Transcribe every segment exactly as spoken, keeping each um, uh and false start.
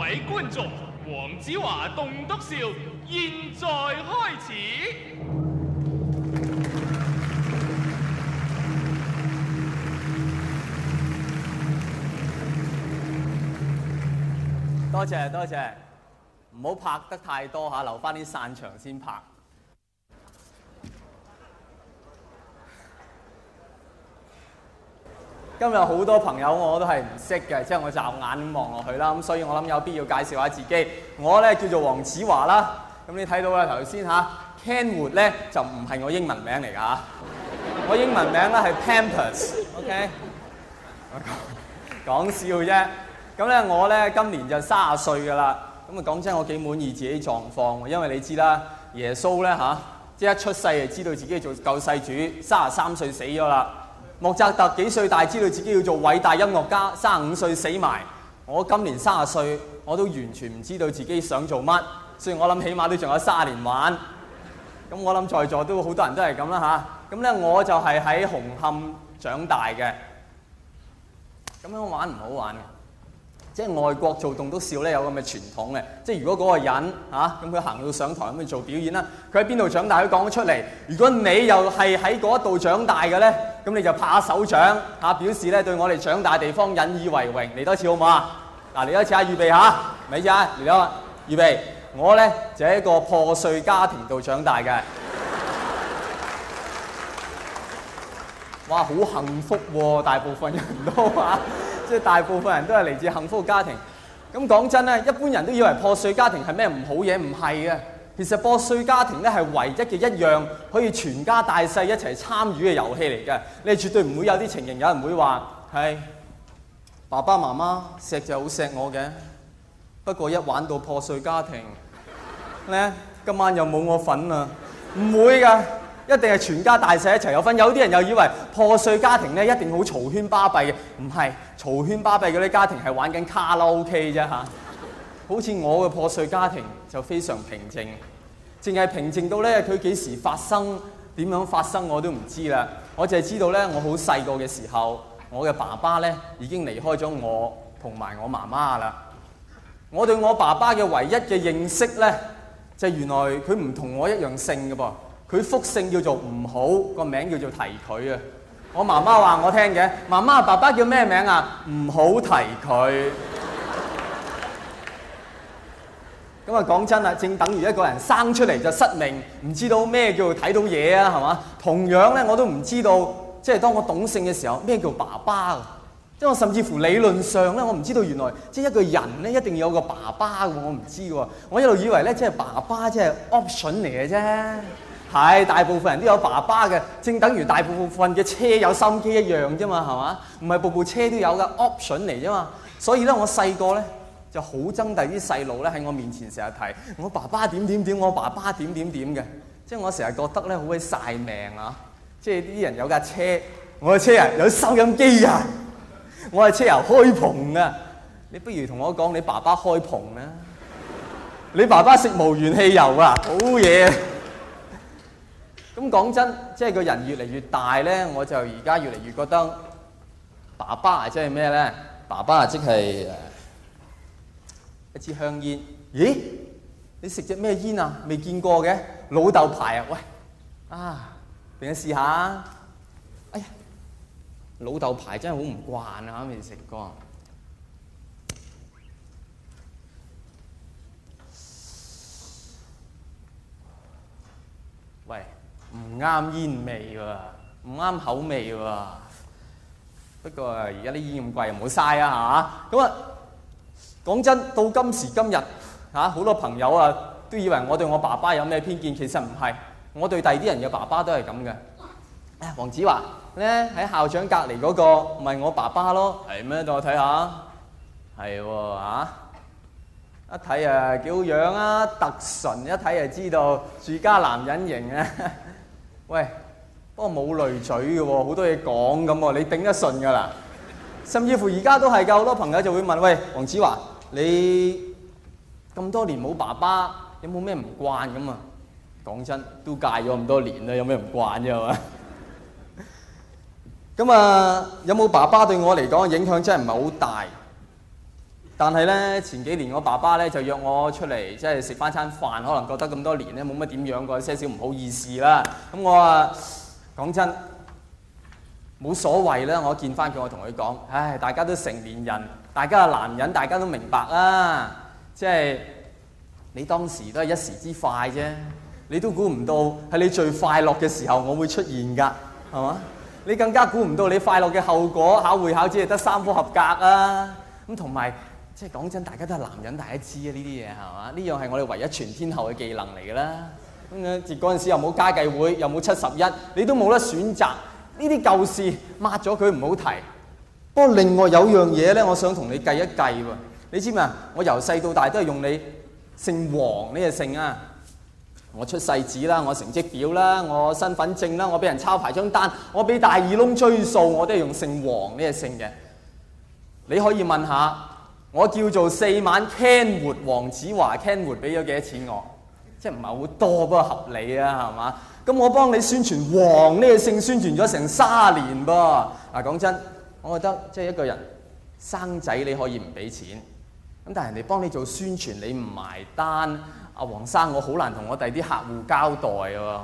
位觀眾，黃子華棟篤笑現在開始。 多謝多謝，唔好拍得太多嚇，留翻啲散場先拍。今日好多朋友我都係唔識嘅，即係我驟眼咁望落去啦，咁所以我諗有必要介紹下自己。我咧叫做黃子華啦，咁你睇到啦頭先嚇 Kenwood 咧就唔係我英文名嚟㗎嚇，我英文名咧係 Pampers，OK， 講笑啫。咁咧我咧今年就三十歲㗎啦，咁啊講真我幾滿意自己狀況，因為你知啦，耶穌咧嚇即係一出世就知道自己做救世主，三十三歲死咗啦。莫扎特幾歲大知道自己要做偉大音樂家，三十五歲死埋。我今年三十歲，我都完全唔知道自己想做乜，所以我諗起碼都仲有三十年玩。咁我諗在座都好多人都係咁啦嚇。咁咧我就係喺紅磡長大嘅。咁樣玩唔好玩嘅，即係外國做棟篤笑咧有咁嘅傳統嘅，即係如果嗰個人嚇咁佢行到上台咁去做表演啦，佢喺邊度長大佢講得出嚟。如果你又係喺嗰度長大嘅咧，咁你就拍下手掌嚇，表示咧對我哋長大地方引以為榮。嚟多次好唔好啊？嗱，嚟多次啊，預備下，咪住啊，嚟多啊，預備。我咧就喺一個破碎家庭度長大嘅。哇，好幸福喎！大部分人都話，即係大部分人都係嚟自幸福嘅家庭。咁講真咧，一般人都以為破碎家庭係咩唔好嘢，唔係嘅。其實破碎家庭咧係唯一嘅一樣可以全家大細一齊參與嘅遊戲嚟嘅。你絕對唔會有啲情形，有人會話係爸爸媽媽錫就好錫我嘅，不過一玩到破碎家庭咧，今晚又冇我份啊！唔會㗎。一定係全家大細一齊有份。有啲人又以為破碎家庭咧一定好嘈喧巴閉嘅，唔係嘈喧巴閉嗰啲家庭係玩緊卡拉 OK 啫嚇。好似我嘅破碎家庭就非常平靜，淨係平靜到咧佢幾時發生、點樣發生我都唔知啦。我淨係知道咧，我好細個嘅時候，我嘅爸爸咧已經離開咗我同埋我媽媽啦。我對我爸爸嘅唯一嘅認識咧，就係原來佢唔同我一樣姓嘅噃。佢福姓叫做唔好，個名叫做提佢啊！我媽媽話我聽嘅，媽媽爸爸叫咩名啊？唔好提佢。咁啊講真啦，正等於一個人生出嚟就失明，唔知道咩叫睇到嘢啊，係嘛？同樣咧，我都唔知道，即係當我懂性嘅時候，咩叫爸爸？即係我甚至乎理論上咧，我唔知道原來即係一個人咧一定要有個爸爸嘅，我唔知嘅。我一路以為咧，即係爸爸即係 option 嚟嘅啫。係，大部分人都有爸爸嘅，正等於大部分嘅車有收音機一樣啫嘛，係嘛？唔係部部車都有嘅 option 嚟啫嘛。所以咧，我細個咧就好憎第啲細路咧喺我面前成日提我爸爸點點點，我爸爸點點點嘅。即係我成日覺得咧好鬼晒命啊！即係啲人有架車，我嘅車啊有收音機啊，我嘅車又開篷啊。你不如同我講你爸爸開篷啦，你爸爸食無鉛汽油啊，好嘢！咁講真，即係個人越嚟越大咧，我就而家越嚟越覺得爸爸啊，即係咩咧？爸爸啊，即係一支香煙。咦？你食隻咩煙啊？未見過嘅，老豆牌啊！喂，啊，俾我試下。哎呀，老豆牌真係好唔慣啊，未食過。喂。唔啱煙味喎，唔啱口味喎。不過而家啲煙咁貴，唔好嘥啊嚇！咁啊，講真，到今時今日嚇，好多朋友啊都以為我對我爸爸有咩偏見，其實唔係。我對第二啲人嘅爸爸都係咁嘅。誒，黃子華咧喺校長隔離嗰個，咪我爸爸咯，係咩？等我睇下，係喎嚇。一睇啊幾好樣啊，特純一睇就知道住家男人型啊。喂，不過冇累嘴嘅喎，好多嘢講咁喎，你頂得順㗎啦。甚至乎而家都係㗎，好多朋友就會問：喂，黃子華，你咁多年冇爸爸，有冇咩唔慣咁啊？講真，都戒咗咁多年啦，有咩唔慣啫係嘛？咁啊，有冇爸爸對我嚟講影響真係唔係好大。 但係咧前幾年我爸爸咧就約我出嚟，即係食翻餐飯，可能覺得咁多年咧冇乜點養過，些少唔好意思啦。咁我話講真冇所謂啦，我見翻佢，我同佢講：唉，大家都成年人，大家係男人，大家都明白啊。即係你當時都係一時之快啫，你都估唔到係你最快樂嘅時候我會出現㗎，係嘛？你更加估唔到你快樂嘅後果，考會考只係得三科合格啊！咁同埋。即係講真，大家都係男人，大家知啊呢啲嘢係嘛？呢樣係我哋唯一全天候嘅技能嚟㗎啦。咁樣節嗰陣時又冇家計會，又冇七十一，你都冇得選擇。呢啲舊事抹咗佢唔好提。不過另外有樣嘢咧，我想同你計一計喎。你知唔知啊？我由細到大都係用你姓黃呢個姓啊。我出世紙啦，我成績表啦，我身份證啦，我俾人抄牌張單，我俾大耳窿追數，我都係用姓黃呢個姓嘅。你可以問下。我叫做四晚 Ken 活黃子華 Ken 活俾咗幾多錢我？即係唔係好多，不過合理啊，係嘛？咁我幫你宣傳黃呢個姓，宣傳咗成卅年噃。嗱，講真，我覺得即係一個人生仔你可以唔俾錢，咁但係人哋幫你做宣傳你唔埋單，阿黃生我好難同我第啲客戶交代喎。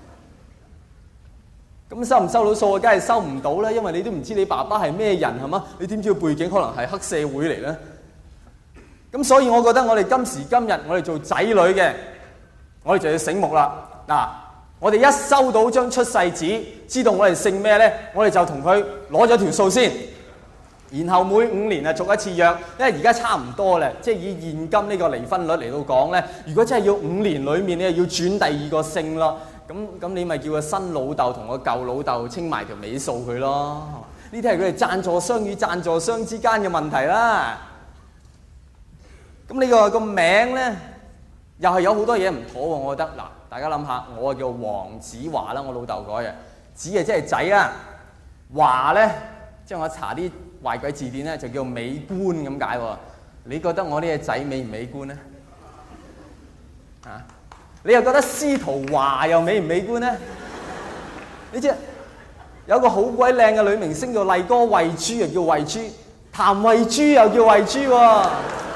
咁收唔收到數啊？梗係收唔到啦，因為你都唔知你爸爸係咩人係嘛？你點知個背景可能係黑社會嚟咧？咁所以我覺得我哋今時今日我哋做仔女嘅，我哋就要醒目啦。嗱，我哋一收到張出世紙，知道我哋姓咩咧，我哋就同佢攞咗條數先，然後每五年啊續一次約，因為而家差唔多咧，即係以現今呢個離婚率嚟到講咧，如果真係要五年裡面你又要轉第二個姓咯，咁咁你咪叫個新老豆同個舊老豆清埋條尾數佢咯。呢啲係佢哋贊助商與贊助商之間嘅問題啦。咁呢個個名咧，又係有好多嘢唔妥喎。我覺得嗱，大家諗下，我叫黃子華啦，我老豆改嘅，子啊即係仔啊，華咧即係我查啲壞鬼字典咧就叫美觀咁解喎。你覺得我呢個仔美唔美觀咧？啊，你又覺得司徒華又美唔美觀咧？你知有個好鬼靚嘅女明星叫麗歌慧珠，又叫慧珠，譚慧珠又叫慧珠喎。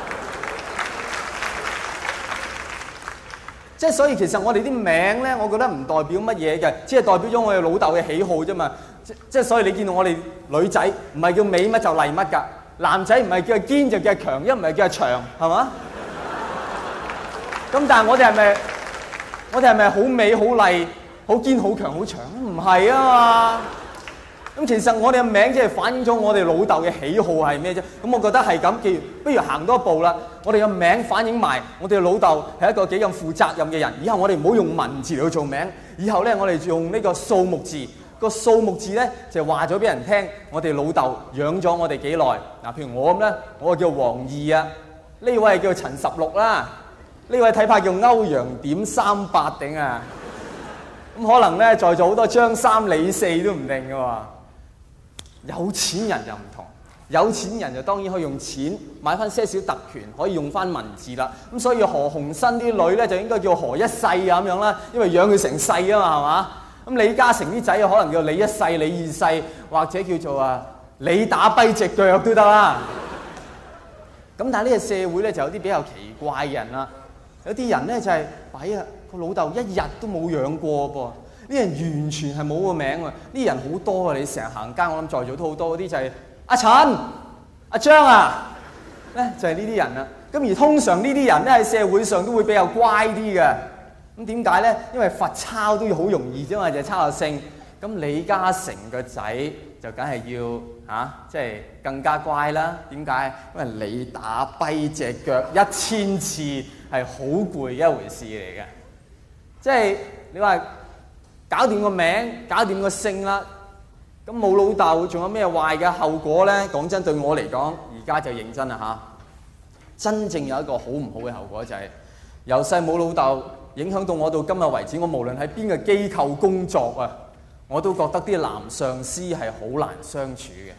即係所以其實我哋啲名咧，我覺得唔代表乜嘢嘅，只係代表咗我哋老豆嘅喜好啫嘛。即即係所以你見到我哋女仔唔係叫美乜就麗乜㗎，男仔唔係叫堅就叫強，一唔係叫長，係嘛？咁但係我哋係咪我哋係咪好美好麗好堅好強好長？唔係啊嘛。咁其實我哋嘅名即係反映咗我哋老豆嘅喜好係咩啫？咁我覺得係咁，既然不如行多一步啦。我哋嘅名反映埋我哋嘅老豆係一個幾咁負責任嘅人。以後我哋唔好用文字嚟去做名，以後咧我哋用呢個數目字。個數目字咧就話咗俾人聽，我哋老豆養咗我哋幾耐。嗱，譬如我咁咧，我叫黃二啊，呢位係叫陳十六啦，呢位睇怕叫歐陽點三八頂啊。咁可能咧在座好多張三李四都唔定嘅喎。有錢人就唔同，有錢人就當然可以用錢買翻些少特權，可以用翻文字啦。咁所以何鴻燊啲女咧就應該叫何一世啊咁樣啦，因為養佢成世啊嘛，係嘛？咁李嘉誠啲仔可能叫李一世、李二世，或者叫做啊李打跛隻腳都得啦。咁但係呢個社會咧就有啲比較奇怪嘅人啦，有啲人咧就係弊啊，個老豆一日都冇養過噃。呢人完全係冇個名喎，呢人好多啊！你成日行街，我諗在座都好多嗰啲就係阿陳、阿張啊，咧就係呢啲人啦。咁而通常呢啲人咧喺社會上都會比較乖啲嘅。咁點解咧？因為罰抄都要好容易啫嘛，就係抄下姓。咁李嘉誠個仔就梗係要嚇，即係更加乖啦。點解？因為你打跛隻腳一千次係好攰一回事嚟嘅，即係你話。搞掂個名，搞掂個姓啦，咁冇老豆，仲有咩壞嘅後果咧？講真，對我嚟講，而家就認真啦嚇。真正有一個好唔好嘅後果就係由細冇老豆，影響到我到今日為止，我無論喺邊個機構工作啊，我都覺得啲男上司係好難相處嘅。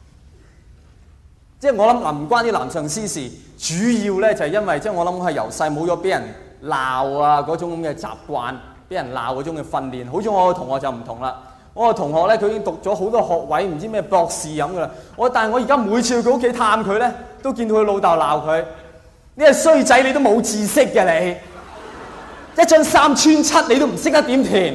即係我諗唔關啲男上司事，主要咧就係因為即係我諗係由細冇咗俾人鬧啊嗰種咁嘅習慣。俾人鬧嗰種嘅訓練，好似我個同學就唔同啦。 我個同學咧，佢已經讀咗好多學位，唔知咩博士咁噶啦。我但係我而家每次去佢屋企探佢咧，都見到佢老豆鬧佢：呢個衰仔，你都冇知識嘅你，一張三穿七你都唔識得點填。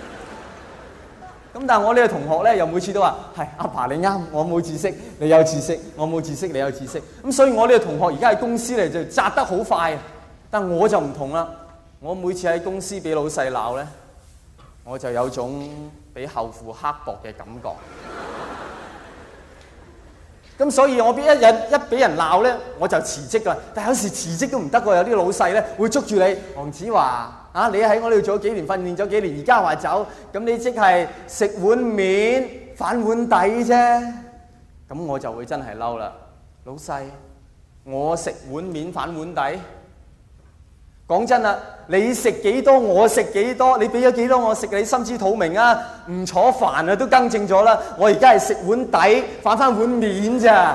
咁但係我呢個同學咧，又每次都話：係阿爸你啱，我冇知識，你有知識；我冇知識，你有知識。咁所以我呢個同學而家喺公司嚟就扎得好快，但我就唔同啦。我每次喺公司俾老細鬧咧，我就有種俾後父刻薄嘅感覺。咁所以我一日一俾人鬧咧，我就辭職㗎。但係有時辭職都唔得喎，有啲老細咧會捉住你，黃子華。啊！你喺我呢度做咗幾年，訓練咗幾年，而家話走，咁你即係食碗面反碗底啫。咁我就會真係嬲啦，老細，我食碗面反碗底。講真啦，你食幾多我食幾多，你俾咗幾多我食，你心知肚明啊。吳楚帆啊都更正咗啦，我而家係食碗底反翻碗面咋。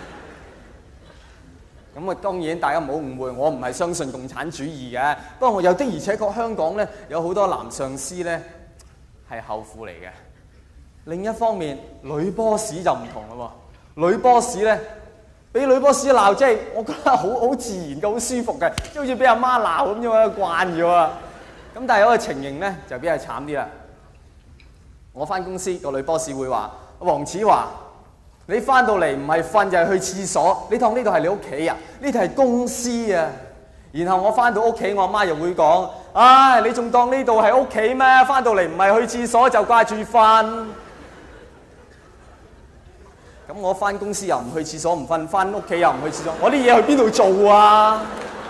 咁啊，當然大家唔好誤會，我唔係相信共產主義嘅。不過我有的而且確香港咧有好多男上司咧係後父嚟嘅。另一方面，女 boss 就唔同啦喎。女 boss 咧俾女 boss 鬧，即係我覺得好好自然嘅，好舒服嘅，即係好似俾阿媽鬧咁樣啊，慣咗啊。咁但係有個情形咧就比較慘啲啦。我翻公司個女 boss 會話：黃子華，你翻到嚟唔係瞓就係去廁所，你當呢度係你屋企啊？呢度係公司啊！然後我翻到屋企，我阿媽又會講：唉，你仲當呢度係屋企咩？翻到嚟唔係去廁所就掛住瞓。咁我翻公司又唔去廁所唔瞓，翻屋企又唔去廁所，我啲嘢去邊度做啊？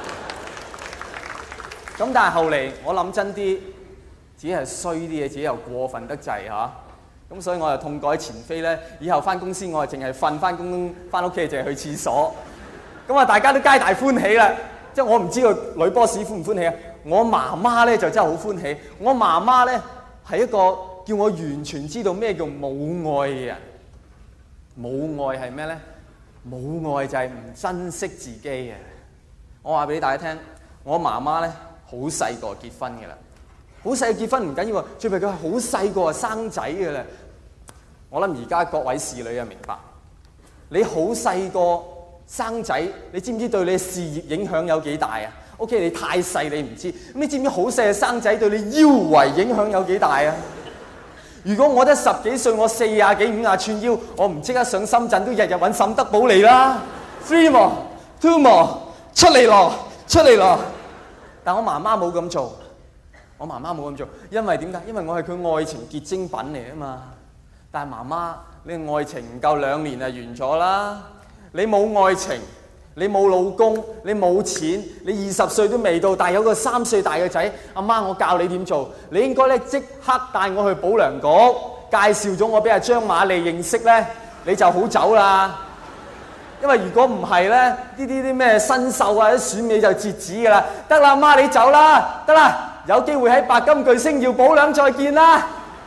咁但係後嚟我諗真啲，自己係衰啲嘢，自己又過分得滯嚇。咁所以我就痛改前非咧，以後翻公司我係淨係瞓，翻工翻屋企淨係去廁所。咁啊，大家都皆大歡喜啦。即係我唔知個女 boss 歡唔歡喜啊？我媽媽咧就真係好歡喜。我媽媽咧係一個叫我完全知道咩叫母愛嘅人。母愛係咩咧？母愛就係唔珍惜自己嘅。我話俾大家聽，我媽媽咧好細個結婚嘅啦。好細個結婚唔緊要喎，最弊佢係好細個就生仔嘅啦。我諗而家各位侍女啊明白，你好細個生仔，你知唔知對你事業影響有幾大啊 ？OK， 你太細你唔知，咁你知唔知好細嘅生仔對你腰圍影響有幾大啊？如果我得十幾歲，我四廿幾五廿寸腰，我唔即刻上深圳都日日揾沈德寶嚟啦 ，three more two more 出嚟咯，出嚟咯。但我媽媽冇咁做。我媽媽冇咁做，因為點解？因為我係佢愛情結晶品嚟啊嘛。但係媽媽，你愛情唔夠兩年就完咗啦。你冇愛情，你冇老公，你冇錢，你二十歲都未到，但係有個三歲大嘅仔，阿媽我教你點做，你應該咧即刻帶我去保良局，介紹咗我俾阿張瑪麗認識咧，你就好走啦。因為如果唔係咧，呢啲啲咩新秀啊、啲選美就截止㗎啦。得啦，阿媽你走啦，得啦。有機會喺白金巨星耀保良再見啦，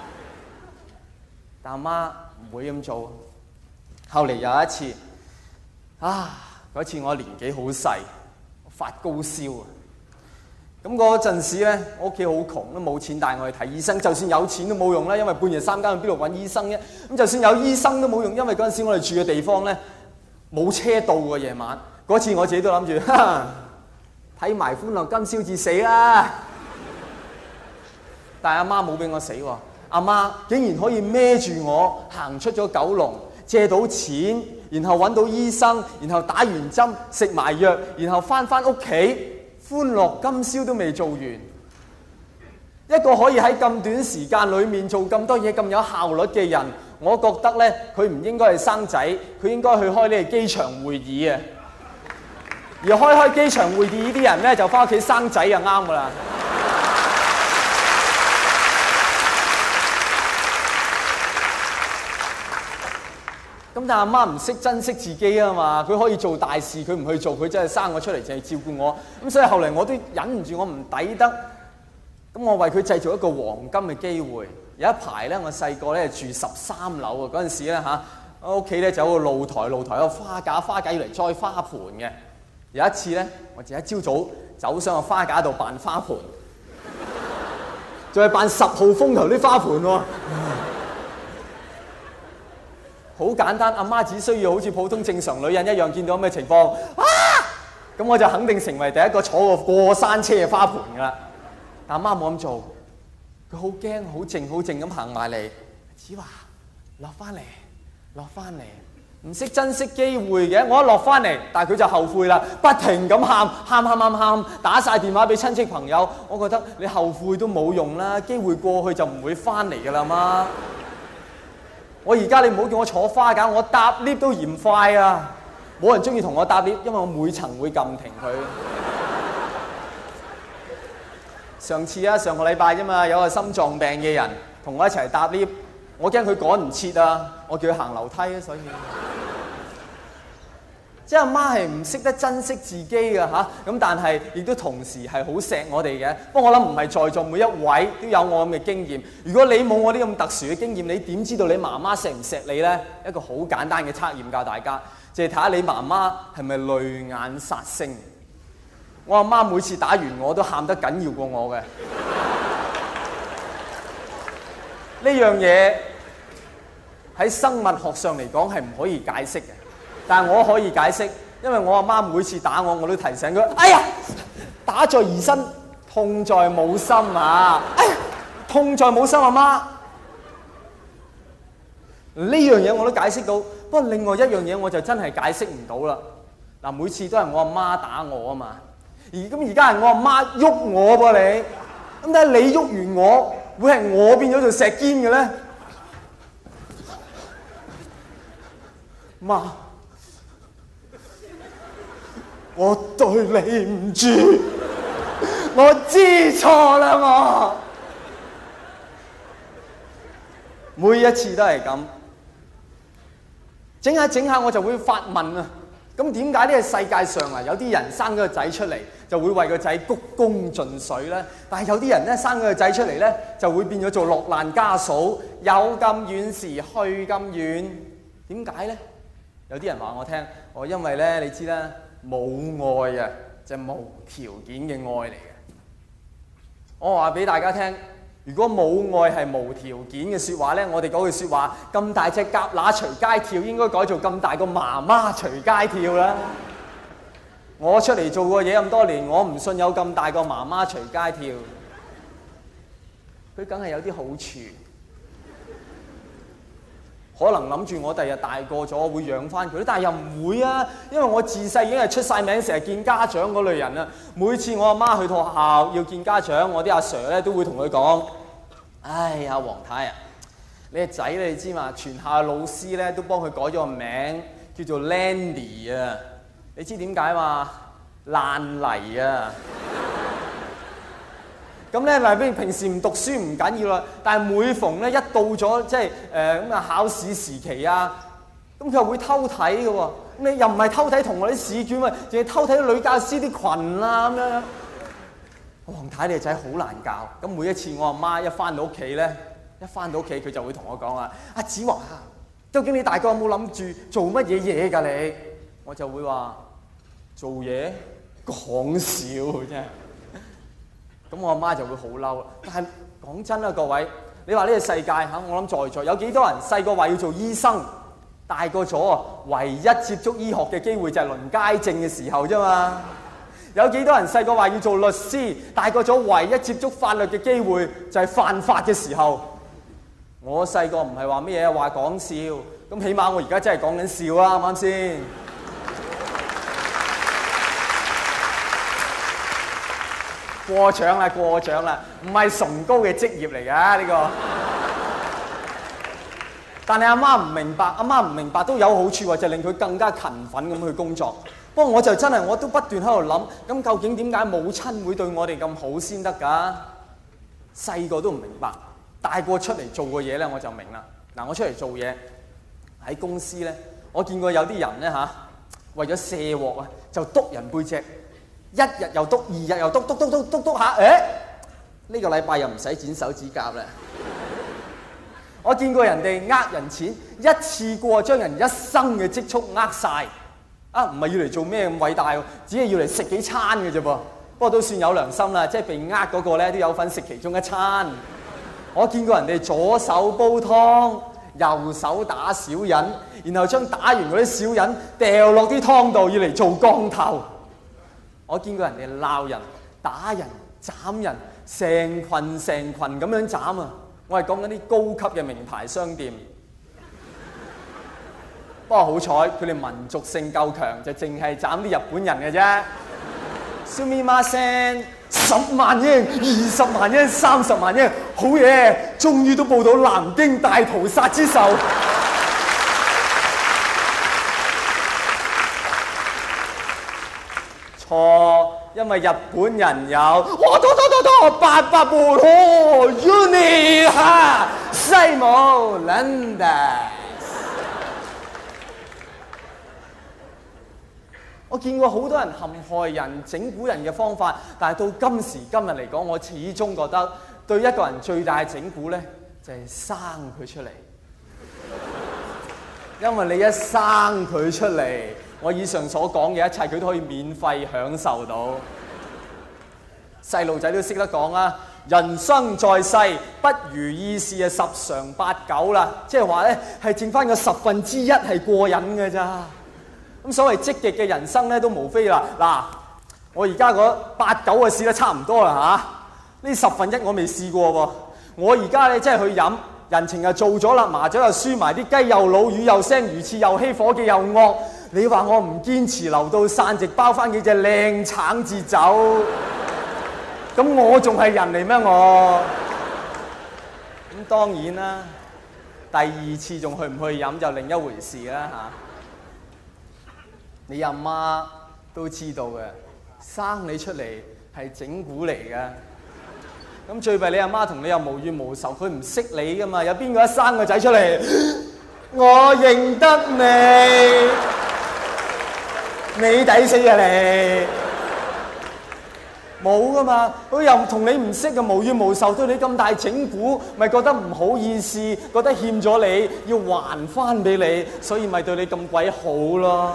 但阿媽唔會咁做。後嚟有一次，啊嗰次我年紀好細，發高燒啊。咁嗰陣時咧，我屋企好窮，都冇錢帶我去睇醫生。就算有錢都冇用啦，因為半夜三更去邊度揾醫生啫？咁就算有醫生都冇用，因為嗰陣時我哋住嘅地方咧冇車到喎夜晚。嗰次我自己都諗住，睇埋《歡樂今宵》至死啦。但係阿媽冇俾我死喎，阿媽竟然可以孭住我行出咗九龍，借到錢，然後揾到醫生，然後打完針食埋藥，然後翻返屋企，歡樂今宵都未做完。一個可以喺咁短時間裡面做咁多嘢咁有效率嘅人，我覺得咧佢唔應該係生仔，佢應該去開呢個機場會議啊！而開開機場會議呢啲人咧就翻屋企生仔就啱噶啦。咁但係阿媽唔識珍惜自己啊嘛，佢可以做大事，佢唔去做，佢真係生我出嚟淨係照顧我。咁所以後嚟我都忍唔住，我唔抵得。咁我為佢製造一個黃金嘅機會。有一排咧，我細個咧住十三樓啊，嗰陣時咧嚇，我屋企咧就有個露台，露台有個花架，花架要嚟栽花盆嘅。有一次咧，我就一朝早走上個花架度扮花盆，仲係扮十號風球啲花盆喎。 好簡單，阿媽只需要好似普通正常女人一樣，見到咁嘅情況，啊！咁我就肯定成為第一個坐過過山車嘅花盆㗎啦。但阿媽冇咁做，佢好驚，好靜，好靜咁行埋嚟。子華，落翻嚟，落翻嚟，唔識珍惜機會嘅。我一落翻嚟，但係佢就後悔啦，不停咁喊，喊喊喊喊，打晒電話俾親戚朋友。我覺得你後悔都冇用啦，機會過去就唔會翻嚟㗎啦媽。我而家你唔好叫我坐花架，我搭 lift 都嫌快啊！冇人中意同我搭 lift，因為我每層會撳停佢。上次啊，上個禮拜啫嘛，有個心臟病嘅人同我一齊搭 lift，我驚佢趕唔切啊，我叫佢行樓梯啊，所以即係阿媽係唔識得珍惜自己嘅嚇，咁但係亦都同時係好錫我哋嘅。不過我諗唔係在座每一位都有我咁嘅經驗。如果你冇我啲咁特殊嘅經驗，你點知道你媽媽錫唔錫你呢？一個好簡單嘅測驗教大家，就係睇下你媽媽係咪淚眼殺星。我阿媽每次打完我都喊得緊要過我嘅。呢樣嘢喺生物學上嚟講係唔可以解釋嘅。但係我可以解釋，因為我阿媽每次打我，我都提醒佢：哎呀，打在兒身，痛在母心啊！哎呀，痛在母心啊媽！呢樣嘢我都解釋到，不過另外一樣嘢我就真係解釋唔到啦。嗱，每次都係我阿媽打我啊嘛，而咁而家係我阿媽喐我噃你，咁但係你喐完我，會係我變咗做石堅嘅咧？媽。我對你唔住，我知錯啦我。每一次都係咁，整下整下我就會發問啊。咁點解呢個世界上啊有啲人生咗個仔出嚟就會為個仔鞠躬盡瘁咧？但係有啲人咧生咗個仔出嚟咧就會變咗做落難家嫂，有咁遠時去咁遠。點解咧？有啲人話我聽，我因為咧你知啦。冇愛啊，就係無條件嘅愛嚟嘅。我話俾大家聽，如果冇愛係無條件嘅説話咧，我哋嗰句説話咁大隻蛤乸隨街跳，應該改做咁大個媽媽隨街跳啦。我出嚟做過嘢咁多年，我唔信有咁大個媽媽隨街跳。佢梗係有啲好處。可能諗住我第日大個咗會養翻佢，但係又唔會啊，因為我自細已經係出晒名，成日見家長嗰類人啦。每次我阿媽去到學校要見家長，我啲阿 Sir 咧都會同佢講：唉呀，黃太啊，你個仔你知嘛？全校老師咧都幫佢改咗個名，叫做 Landy 啊。你知點解嘛？爛泥啊！咁咧，嗱，譬如平時唔讀書唔緊要啦，但係每逢咧一到咗即係誒咁啊考試時期啊，咁佢又會偷睇嘅喎。咁你又唔係偷睇同學啲試卷啊，淨係偷睇女教師啲裙啊咁樣。黃太你個仔好難教。咁每一次我阿媽一翻到屋企咧，一翻到屋企佢就會同我講啊：阿子華，究竟你大個有冇諗住做乜嘢嘢㗎你？我就會話做嘢講笑真係。咁我阿媽就會好嬲。但係講真啦，各位，你話呢個世界嚇，我諗在座有幾多人細個話要做醫生，大個咗啊，唯一接觸醫學嘅機會就係輪街症嘅時候啫嘛。有幾多人細個話要做律師，大個咗唯一接觸法律嘅機會就係犯法嘅時候。我細個唔係話咩嘢，話講笑，咁起碼我而家真係講緊笑啦，啱唔啱先？過獎啦，過獎啦，唔係崇高嘅職業嚟㗎呢個。但係阿媽唔明白，阿媽唔明白都有好處喎，就令佢更加勤奮咁去工作。不過我就真係我都不斷喺度諗，咁究竟點解母親會對我哋咁好先得㗎？細個都唔明白，大個出嚟做個嘢咧我就明啦。嗱，我出嚟做嘢喺公司咧，我見過有啲人咧嚇，為咗卸鑊啊，就督人背脊。一日又督，二日又督，督督督督督下，誒呢個禮拜又唔使剪手指甲啦。我見過人哋呃人錢，一次過將人一生嘅積蓄呃晒。啊，唔係要嚟做咩咁偉大喎，只係要嚟食幾餐嘅啫噃。不過都算有良心啦，即係被呃嗰個咧都有份食其中一餐。我見過人哋左手煲湯， 右手打小人，然後將打完嗰啲小人掉落啲湯度，要嚟做降頭。我見過人哋鬧人、打人、斬人，成群成群咁樣斬啊！我係講緊啲高級嘅名牌商店。不過好彩，佢哋民族性夠強，就淨係斬啲日本人嘅啫。すみません，十萬英、二十萬英、三十萬英，好嘢！終於都報到南京大屠殺之仇。錯，因為日本人有我多多多多八百部哦 ，Uni 哈西姆倫德。我見過好多人陷害人、整蠱人嘅方法，但係到今時今日嚟講，我始終覺得對一個人最大嘅整蠱呢，就係生佢出嚟。因為你一生佢出嚟，我以上所講嘅一切，佢都可以免費享受到。細路仔都識得講啊，人生在世不如意事啊十常八九啦，即係話呢，係剩翻個十分之一係過癮嘅咋。咁所謂積極嘅人生咧，都無非啦。嗱，我而家嗰八九嘅試得差唔多啦嚇，呢十分一我未試過喎。我而家咧真係去飲，人情又做咗啦，麻雀又輸埋，啲雞又老，魚又腥，魚翅又稀，伙計又惡。你話我唔堅持留到散席包翻幾隻靚橙至走，咁我仲係人嚟咩我？咁當然啦，第二次仲去唔去飲就另一回事啦嚇。你阿媽都知道嘅，生你出嚟係整蠱嚟嘅。咁最弊你阿媽同你又無怨無仇，佢唔識你噶嘛？有邊個一生個仔出嚟，我認得你，你抵死啊你！冇噶嘛，佢又同你唔識嘅，無怨無仇，對你咁大整蠱，咪覺得唔好意思，覺得欠咗你，要還翻俾你，所以咪對你咁鬼好咯。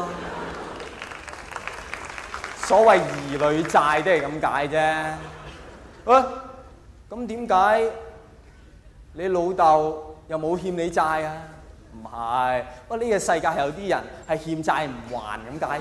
所謂兒女債都係咁解啫。喂，咁點解你老豆又冇欠你債啊？唔係，不過呢個世界係有啲人係欠債唔還咁解。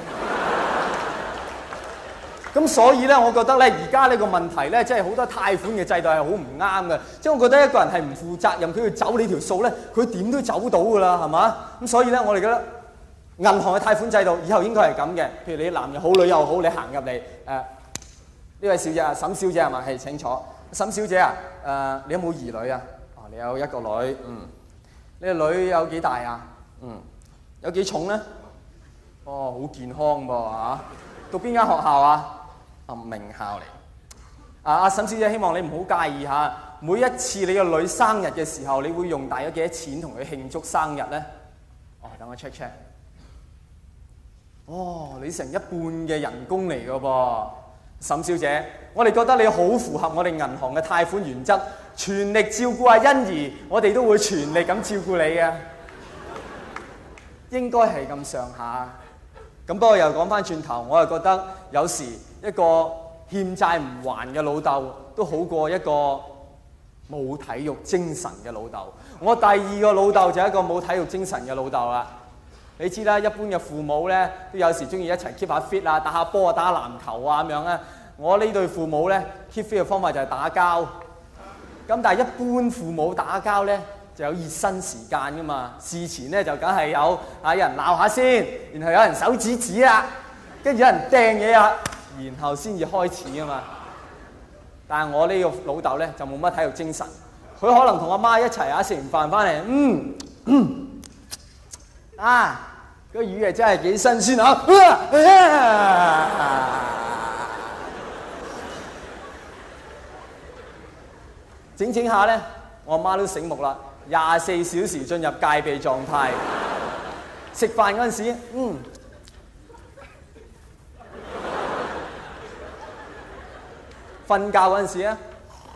咁所以咧，我覺得咧，而家呢個問題咧，即係好多貸款嘅制度係好唔啱嘅。即係我覺得一個人係唔負責任，佢要走你條數咧，佢點都走到㗎啦，係嘛？咁所以咧，我哋覺得銀行嘅貸款制度以後應該係咁嘅。譬如你男又好，女又好，你行入嚟誒，呢位小姐啊，沈小姐係嘛？係，請坐。沈小姐啊，誒、呃，你有冇兒女啊？哦，你有一個女，嗯。你個女有幾大啊？嗯。有幾重咧？哦，好健康噃嚇。讀邊間學校啊？啊，名校嚟。啊，阿沈小姐，希望你唔好介意嚇。每一次你個女生日嘅時候，你會用大約幾多錢同佢慶祝生日咧？哦，等我 check check。哦，你成一半嘅人工嚟㗎噃，沈小姐。我哋覺得你好符合我哋銀行嘅貸款原則，全力照顧阿欣怡，我哋都會全力咁照顧你嘅。應該係咁上下。咁不過又講翻轉頭，我又覺得有時一個欠債唔還嘅老豆都好過一個冇體育精神嘅老豆。我第二個老豆就係一個冇體育精神嘅老豆啦。你知啦，一般嘅父母咧都有時中意一齊 keep 下 fit 啊，打下波啊，打下籃球啊咁樣咧。我呢對父母咧 keep fit 嘅方法就係打交。咁但係一般父母打交咧，就有熱身時間噶嘛，事前咧就梗係有啊有人鬧下先，然後有人手指指啊，跟住有人掟嘢啊，然後先至開始啊嘛。但係我呢個老豆咧就冇乜體育精神，佢可能同阿媽一齊啊食完飯翻嚟，嗯嗯啊個魚啊真係幾新鮮啊！整整下咧，我阿媽都醒目啦。廿四小時進入戒備狀態。食飯嗰陣時，嗯，瞓覺嗰陣時咧，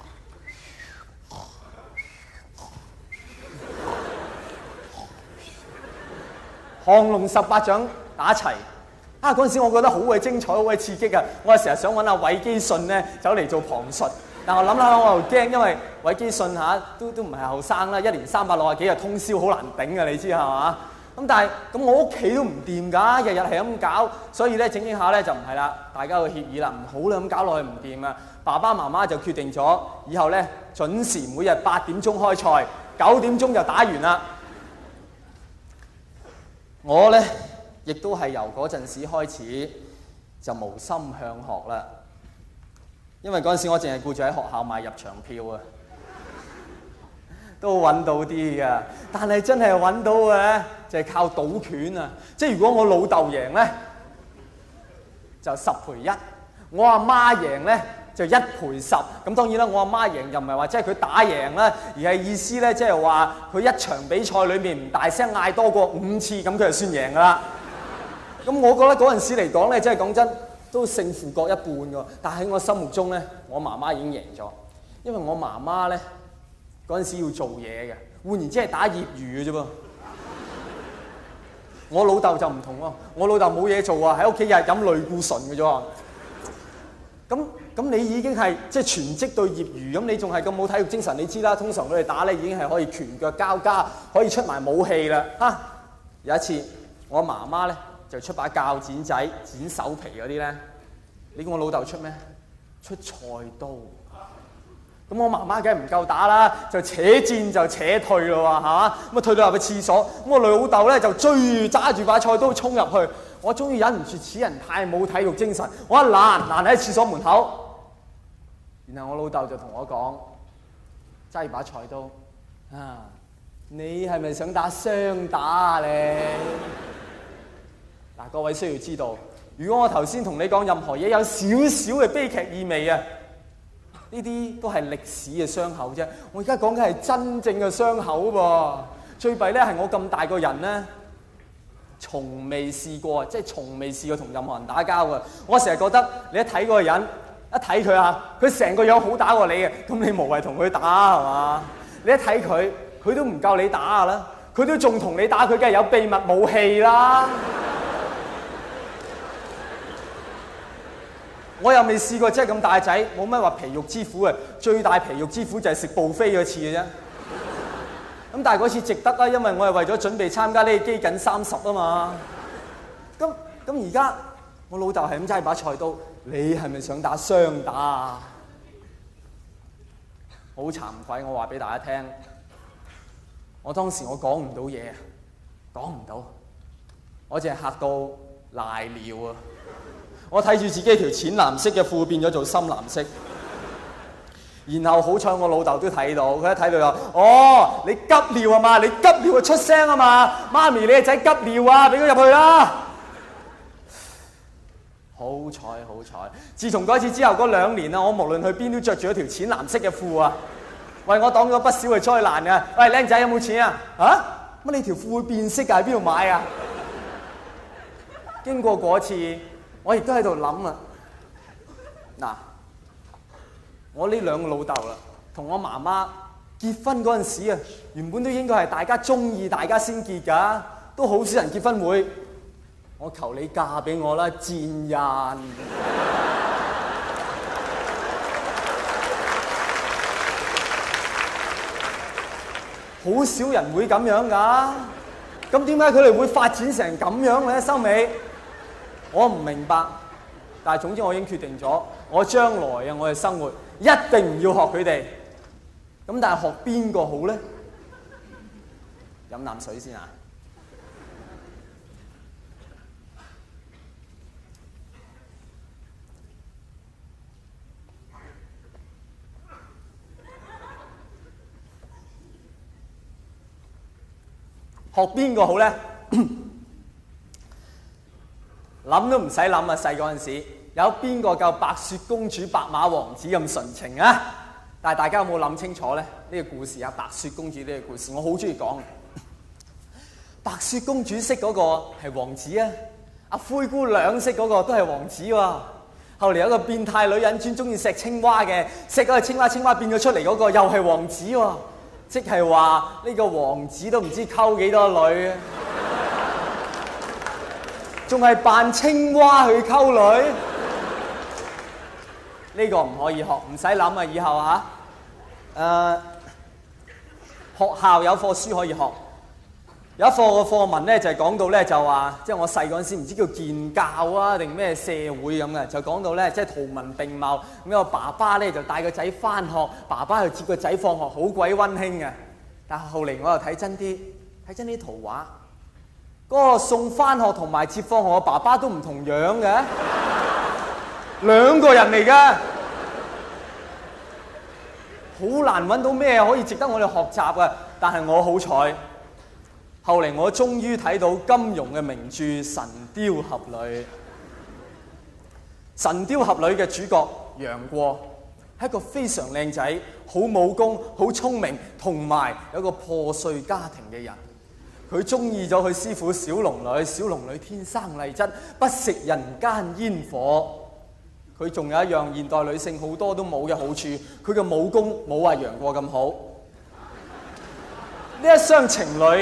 降龍十八掌打齊。啊！嗰陣時我覺得好鬼精彩，好鬼刺激啊！我係成日想揾阿韋基順咧走嚟做旁述。 但我諗諗我又驚，因為韋基信嚇都都唔係後生啦，一年三百六十幾日通宵好難頂㗎，你知係嘛？咁但係咁我屋企都唔掂㗎，日日係咁搞，所以咧整整下咧就唔係啦，大家個協議啦，唔好啦咁搞落去唔掂啊！爸爸媽媽就決定咗，以後咧準時每日八點鐘開賽，九點鐘就打完啦。我咧亦都係由嗰陣時開始就無心向學啦，因為嗰陣時我淨係顧住喺學校買入場票啊。都揾到啲㗎，但係真係揾到嘅咧，就係靠賭拳啊！即係如果我老豆贏咧，就十賠一；我阿媽贏咧，就一賠十。咁當然啦，我阿媽贏又唔係話即係佢打贏啦，而係意思咧，即係話佢一場比賽裏面唔大聲嗌多過五次，咁佢就算贏㗎啦。咁我覺得嗰陣時嚟講咧，即係講真，都勝負各一半㗎。但喺我心目中咧，我媽媽已經贏咗，因為我媽媽咧。嗰陣時要做嘢嘅，換言之係打業餘嘅啫噃。我老豆就唔同喎，我老豆冇嘢做啊，喺屋企日日飲類固醇嘅啫。咁咁你已經係即係全職對業餘，咁你仲係咁冇體育精神，你知啦。通常佢哋打咧已經係可以拳腳交加，可以出埋武器啦。啊，有一次我媽媽咧就出把鉸剪仔剪手皮嗰啲咧，你估我老豆出咩？出菜刀。咁我媽媽梗係唔夠打啦，就扯戰就扯退咯喎，係嘛？咁啊退到入去廁所，咁我老豆咧就追揸住把菜刀衝入去，我終於忍唔住，此人太冇體育精神，我一攔攔喺廁所門口，然後我老豆就同我講，揸住把菜刀，啊，你係咪想打雙打啊你？嗱，各位需要知道，如果我頭先同你講任何嘢有少少嘅悲劇意味啊，呢啲都係歷史嘅傷口啫，我而家講嘅係真正嘅傷口噃。最弊咧係我咁大個人咧，從未試過，即係從未試過同任何人打交嘅。我成日覺得你一睇嗰個人，一睇佢啊，佢成個樣好打過你嘅，咁你無謂同佢打係嘛？你一睇佢，佢都唔夠你打㗎啦，佢都仲同你打，佢梗係有秘密武器啦。我又未試過，即係咁大仔，冇乜話皮肉之苦嘅，最大皮肉之苦就係食 buffet嗰次嘅啫。咁但係嗰次值得啦，因為我係為咗準備參加呢個基緊三十啊嘛。咁咁而家我老豆係咁揸把菜刀，你係咪想打雙打啊？好慚愧，我話俾大家聽，我當時我講唔到嘢，講唔到，我淨係嚇到賴尿啊！我睇住自己條淺藍色嘅褲變咗做深藍色，然後好彩我老豆都睇到，佢一睇到就，哦，你急尿啊嘛，你急尿就出聲啊嘛，媽咪你個仔急尿啊，俾佢入去啦。好彩好彩，自從嗰次之後嗰兩年啊，我無論去邊都着住一條淺藍色嘅褲啊，為我擋咗不少嘅災難啊。喂，靚仔有冇錢啊？啊？乜你條褲會變色㗎？喺邊度買啊？經過嗰次。我亦都喺度諗啊，嗱，我呢兩個老豆啦，同我媽媽結婚嗰陣時啊，原本都應該係大家中意大家先結㗎，都好少人結婚會。我求你嫁俾我啦，賤人！好少人會咁樣㗎，咁點解佢哋會發展成咁樣咧？收尾？我唔明白，但係總之我已經決定咗，我將來啊，我嘅生活一定唔要學佢哋。咁但係學邊個好咧？飲啖水先啊！學邊個好咧？諗都唔使諗啊！細嗰陣時有邊個夠白雪公主、白馬王子咁純情啊？但係大家有冇諗清楚咧？呢個故事啊，白雪公主呢個故事，我好中意講。白雪公主識嗰個係王子啊，阿灰姑娘識嗰個都係王子喎。後嚟有個變態女人專中意錫青蛙嘅，錫嗰個青蛙，青蛙變咗出嚟嗰個又係王子喎。即係話呢個王子都唔知溝幾多女啊！仲係扮青蛙去溝女， 呢個唔可以學，唔使諗啊！以後嚇，誒學校有課書可以學，有一課嘅課文咧就係講到咧就話，即係我細嗰陣時唔知叫建教啊定咩社會咁嘅，就講到咧即係圖文並茂，咁個爸爸咧就帶個仔翻學，爸爸又接個仔放學，好鬼溫馨嘅。但係後嚟我又睇真啲，睇真啲圖畫，嗰個送翻學同埋接放學嘅爸爸都唔同樣嘅，兩個人嚟嘅。好難揾到咩可以值得我哋學習嘅，但係我好彩，後嚟我終於睇到金庸嘅名著《神雕俠侶》。《神雕俠侶》嘅主角楊過係一個非常靚仔、好武功、好聰明，同埋有個破碎家庭嘅人。佢中意咗佢師傅小龍女，小龍女天生麗質，不食人間煙火。佢仲有一樣現代女性好多都冇嘅好處，佢嘅武功冇話楊過咁好。呢一雙情侶，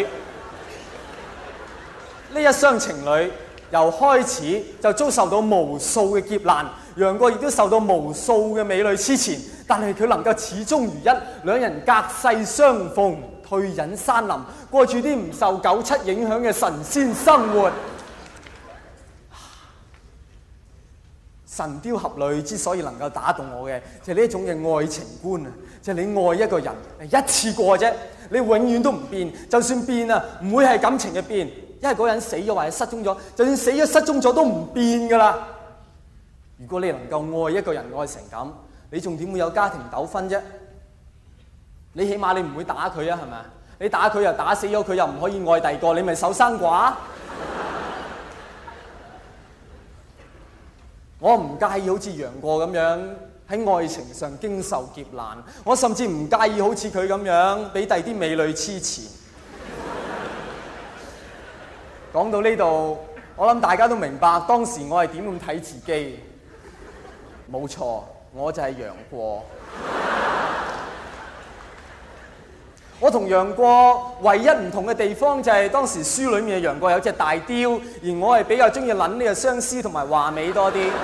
呢一雙情侶由開始就遭受到無數嘅劫難，楊過亦都受到無數嘅美女痴纏，但係佢能夠始終如一，兩人隔世相逢，退隱山林，過住啲唔受九七影響嘅神仙生活。神雕俠侶之所以能夠打動我嘅，就係呢一種嘅愛情觀啊！就係你愛一個人一次過啫，你永遠都唔變，就算變啊，唔會係感情嘅變，因為嗰人死咗或者失蹤咗，就算死咗失蹤咗都唔變噶啦。如果你能夠愛一個人愛成咁，你仲點會有家庭糾紛啫？你起碼你唔會打佢啊，係咪啊？你打佢又打死咗佢，又唔可以愛第二個，你咪守生寡。我唔介意好似楊過咁樣喺愛情上經受劫難，我甚至唔介意好似佢咁樣俾第啲美女痴纏。講到呢度，我諗大家都明白當時我係點咁睇自己。冇錯，我就係楊過。我同楊過唯一唔同嘅地方就係當時書裏面嘅楊過有隻大雕，而我係比較中意諗呢個相思同埋華美多啲。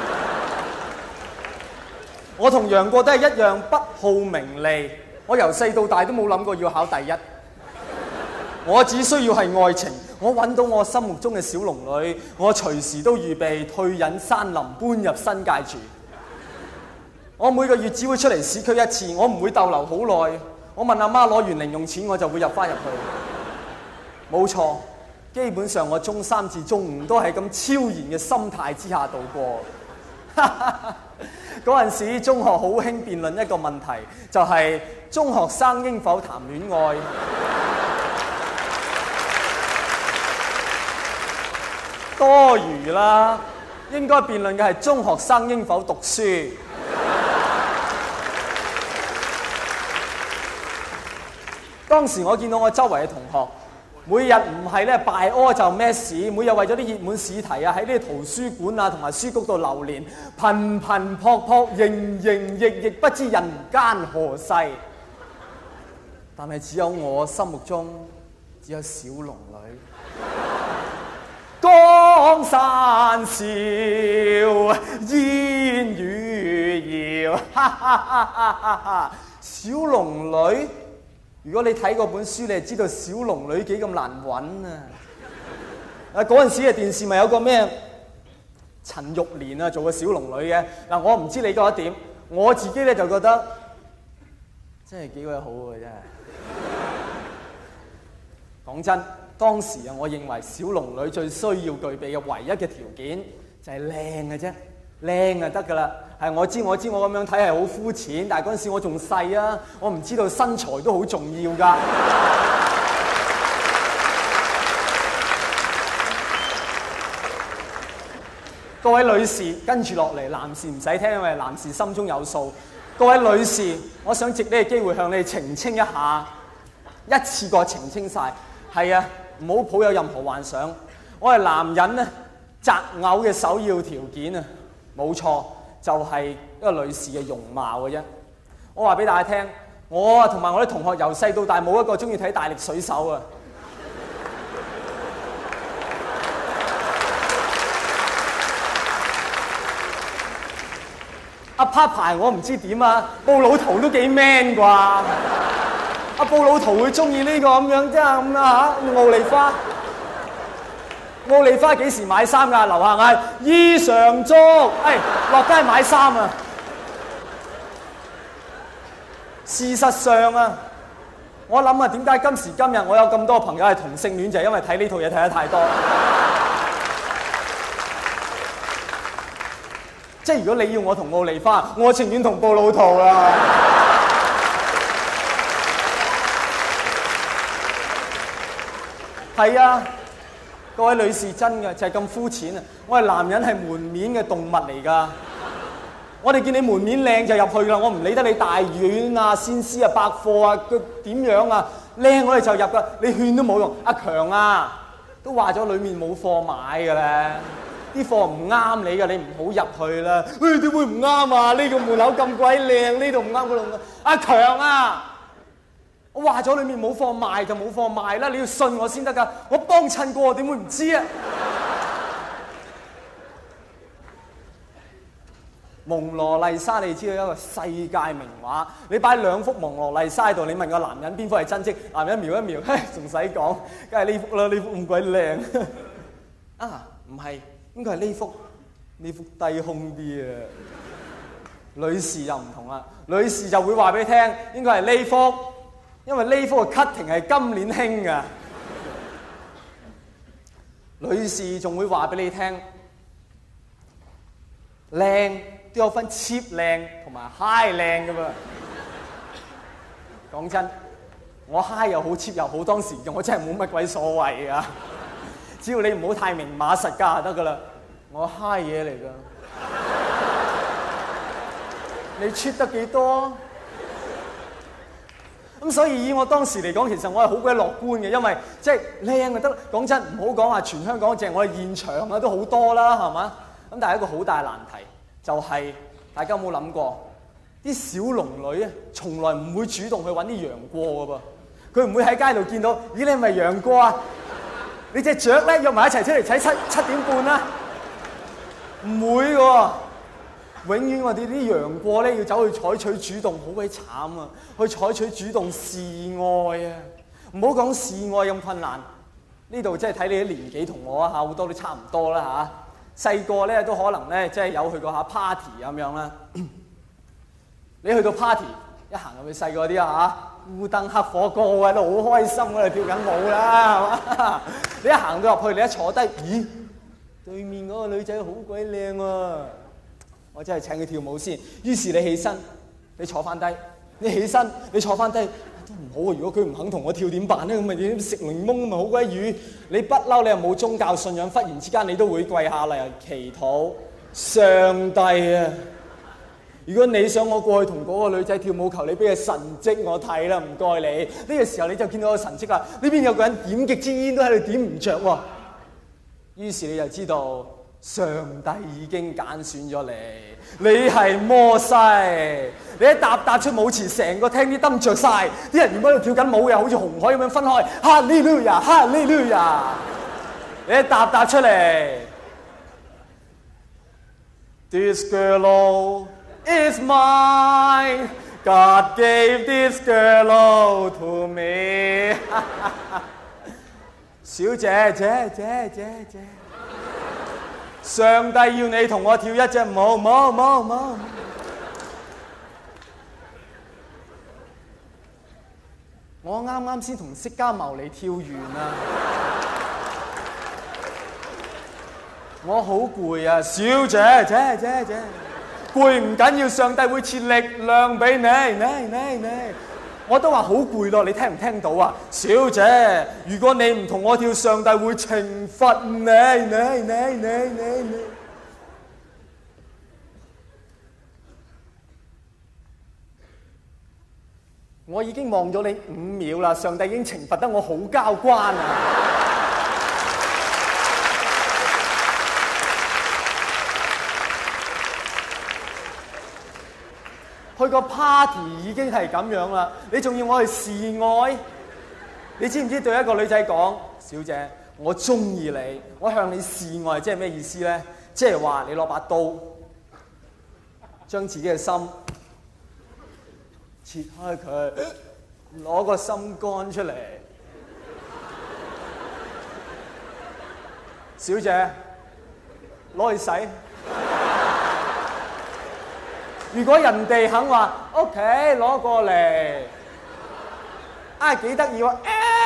我同楊過都係一樣不好名利，我由細到大都冇諗過要考第一。我只需要係愛情，我揾到我心目中嘅小龍女，我隨時都預備退隱山林，搬入新界住。我每個月只會出嚟市區一次，我唔會逗留好耐。我問阿媽攞完零用錢，我就會入翻入去。冇錯，基本上我中三至中五都係咁超然嘅心態之下度過。嗰陣時中學好興辯論一個問題，就係、是、中學生應否談戀愛？多餘啦，應該辯論嘅係中學生應否讀書。當時我見到我周圍嘅同學，每日唔係咧拜柯就咩試，每日為咗啲熱門試題啊，喺呢啲圖書館啊同埋書局度流連，頻頻撲撲，營營役役，不知人間何世。但係只有我心目中只有小龍女。江山笑，煙雨遙，哈哈哈哈哈哈！小龍女。如果你睇過本書，你就知道小龍女幾咁難揾啊！啊嗰陣時嘅電視咪有個咩陳玉蓮啊做個小龍女嘅嗱，我唔知你覺得點，我自己咧就覺得真係幾鬼好嘅真係。講真，當時啊，我認為小龍女最需要具備嘅唯一嘅條件就係靚嘅啫，靚就得㗎啦。係我知我知我咁樣睇係好膚淺，但係嗰陣時我仲細啊，我唔知道身材都好重要㗎。各位女士，跟住落嚟，男士唔使聽，因為男士心中有數。各位女士，我想藉呢個機會向你哋澄清一下，一次過澄清晒。係啊，唔好抱有任何幻想。我係男人咧擇偶嘅首要條件啊，冇錯。就係一個女士嘅容貌嘅啫。我話俾大家聽，我啊同埋我啲同學由細到大冇一個中意睇大力水手啊。 阿拍牌我唔知點啊，布老圖都幾 man 啩？阿布老圖會中意呢個咁樣啫咁啊嚇，奧利花。奧利花幾時買衫㗎？樓下嗌衣裳足，哎落街買衫啊！事實上啊，我諗啊，點解今時今日我有咁多朋友係同性戀，就係因為睇呢套嘢睇得太多。即係如果你要我同奧利花，我情願同布老圖啊！係啊，各位女士真嘅就係咁膚淺啊！我係男人係門面嘅動物嚟㗎。我哋見你門面靚就入去啦，我唔理得你大丸啊、先師啊、百貨啊，佢點樣啊靚我哋就入㗎。你勸都冇用。阿強啊，都話咗裡面冇貨買㗎咧。啲貨唔啱你嘅，你唔好入去啦。誒點會唔啱啊？呢個門口咁鬼靚，呢度唔啱嗰度唔啱。阿強啊，我話咗裏面冇貨賣就冇貨賣啦，你要信我先得㗎。我幫襯過，點會唔知啊？蒙羅麗莎你知道一個世界名畫，你擺兩幅蒙羅麗莎喺度，你問個男人邊幅係真跡，男人瞄一瞄，嘿仲使講，梗係呢幅啦，呢幅咁鬼靚。啊，唔係。應該係呢幅，呢幅低胸啲啊！女士就唔同啦，女士就會話俾你聽，應該係呢幅，因為呢幅嘅 cutting 係今年興㗎。女士仲會話俾你聽，靚都有分 cheap 靚同埋 high 靚㗎噃。講真，我 high 又好 cheap 又好，當時我真係冇乜鬼所謂㗎。只要你唔好太明碼實價就得㗎啦，我嗨嘢嚟㗎。你 cheap 得幾多？咁所以以我當時嚟講，其實我係好鬼樂觀嘅，因為即係靚就得。講真，唔好講話全香港，淨係我哋現場啊都好多啦，係嘛？咁但係一個好大難題就係、是，大家有冇諗過？啲小龍女啊，從來唔會主動去揾啲楊過㗎噃，佢唔會喺街度見到，咦你係咪楊過啊？你隻雀咧約埋一齊出嚟睇七七點半啦，唔會喎。永遠我哋啲楊過咧要走去採取主動，好鬼慘啊！去採取主動示愛啊！唔好講示愛咁困難，呢度即係睇你啲年紀同我啊嚇，好多都差唔多啦嚇。細個咧都可能咧即係有去過下 party 咁樣啦。你去到 party 一行入去細個啲啊嚇，烏燈黑火，個個喺度好開心喺度跳緊舞啦，係嘛？你一行到入去，你一坐低，咦？對面嗰個女仔好鬼靚喎！我真係請佢跳舞先。於是你起身，你坐翻低，你起身，你坐翻低都唔好啊！如果佢唔肯同我跳點辦咧？咁咪點食檸檬咪好鬼魚？你不嬲，你又冇宗教信仰，忽然之間你都會跪下嚟祈禱上帝啊！如果你想我過去同嗰個女仔跳舞，求你俾個神蹟我睇啦，唔該你。呢、這個時候你就見到個神蹟啦，呢邊有個人點極支煙都喺度點唔着喎。於是你就知道上帝已經揀選咗你，你係摩西。你一踏踏出舞池，成個廳啲燈着晒，啲人原本喺度跳緊舞，又好似紅海咁樣分開。哈利路亞，哈利路亞。你一踏踏出嚟 ，This girl is mine. God gave this girl to me. 小姐，姐姐姐姐，上帝要你同我跳一隻舞，舞舞舞。我啱啱先同釋迦牟尼跳完啊！我好攰啊，小姐，姐姐姐，攰唔緊要，上帝會賜力量俾你，你你你。我都話好攰咯，你聽唔聽到啊？小姐，如果你唔同我跳，上帝會懲罰你，你你你你你。我已經望咗你五秒啦，上帝已經懲罰得我好交關啊！去個 party 已經係咁樣啦，你仲要我去示愛？你知唔知對一個女仔講，小姐，我中意你，我向你示愛，即係咩意思咧？即係話你攞把刀將自己嘅心切開佢，攞個心肝出嚟。小姐，攞去洗。如果人哋肯話 OK， 攞過嚟，啊幾得意喎！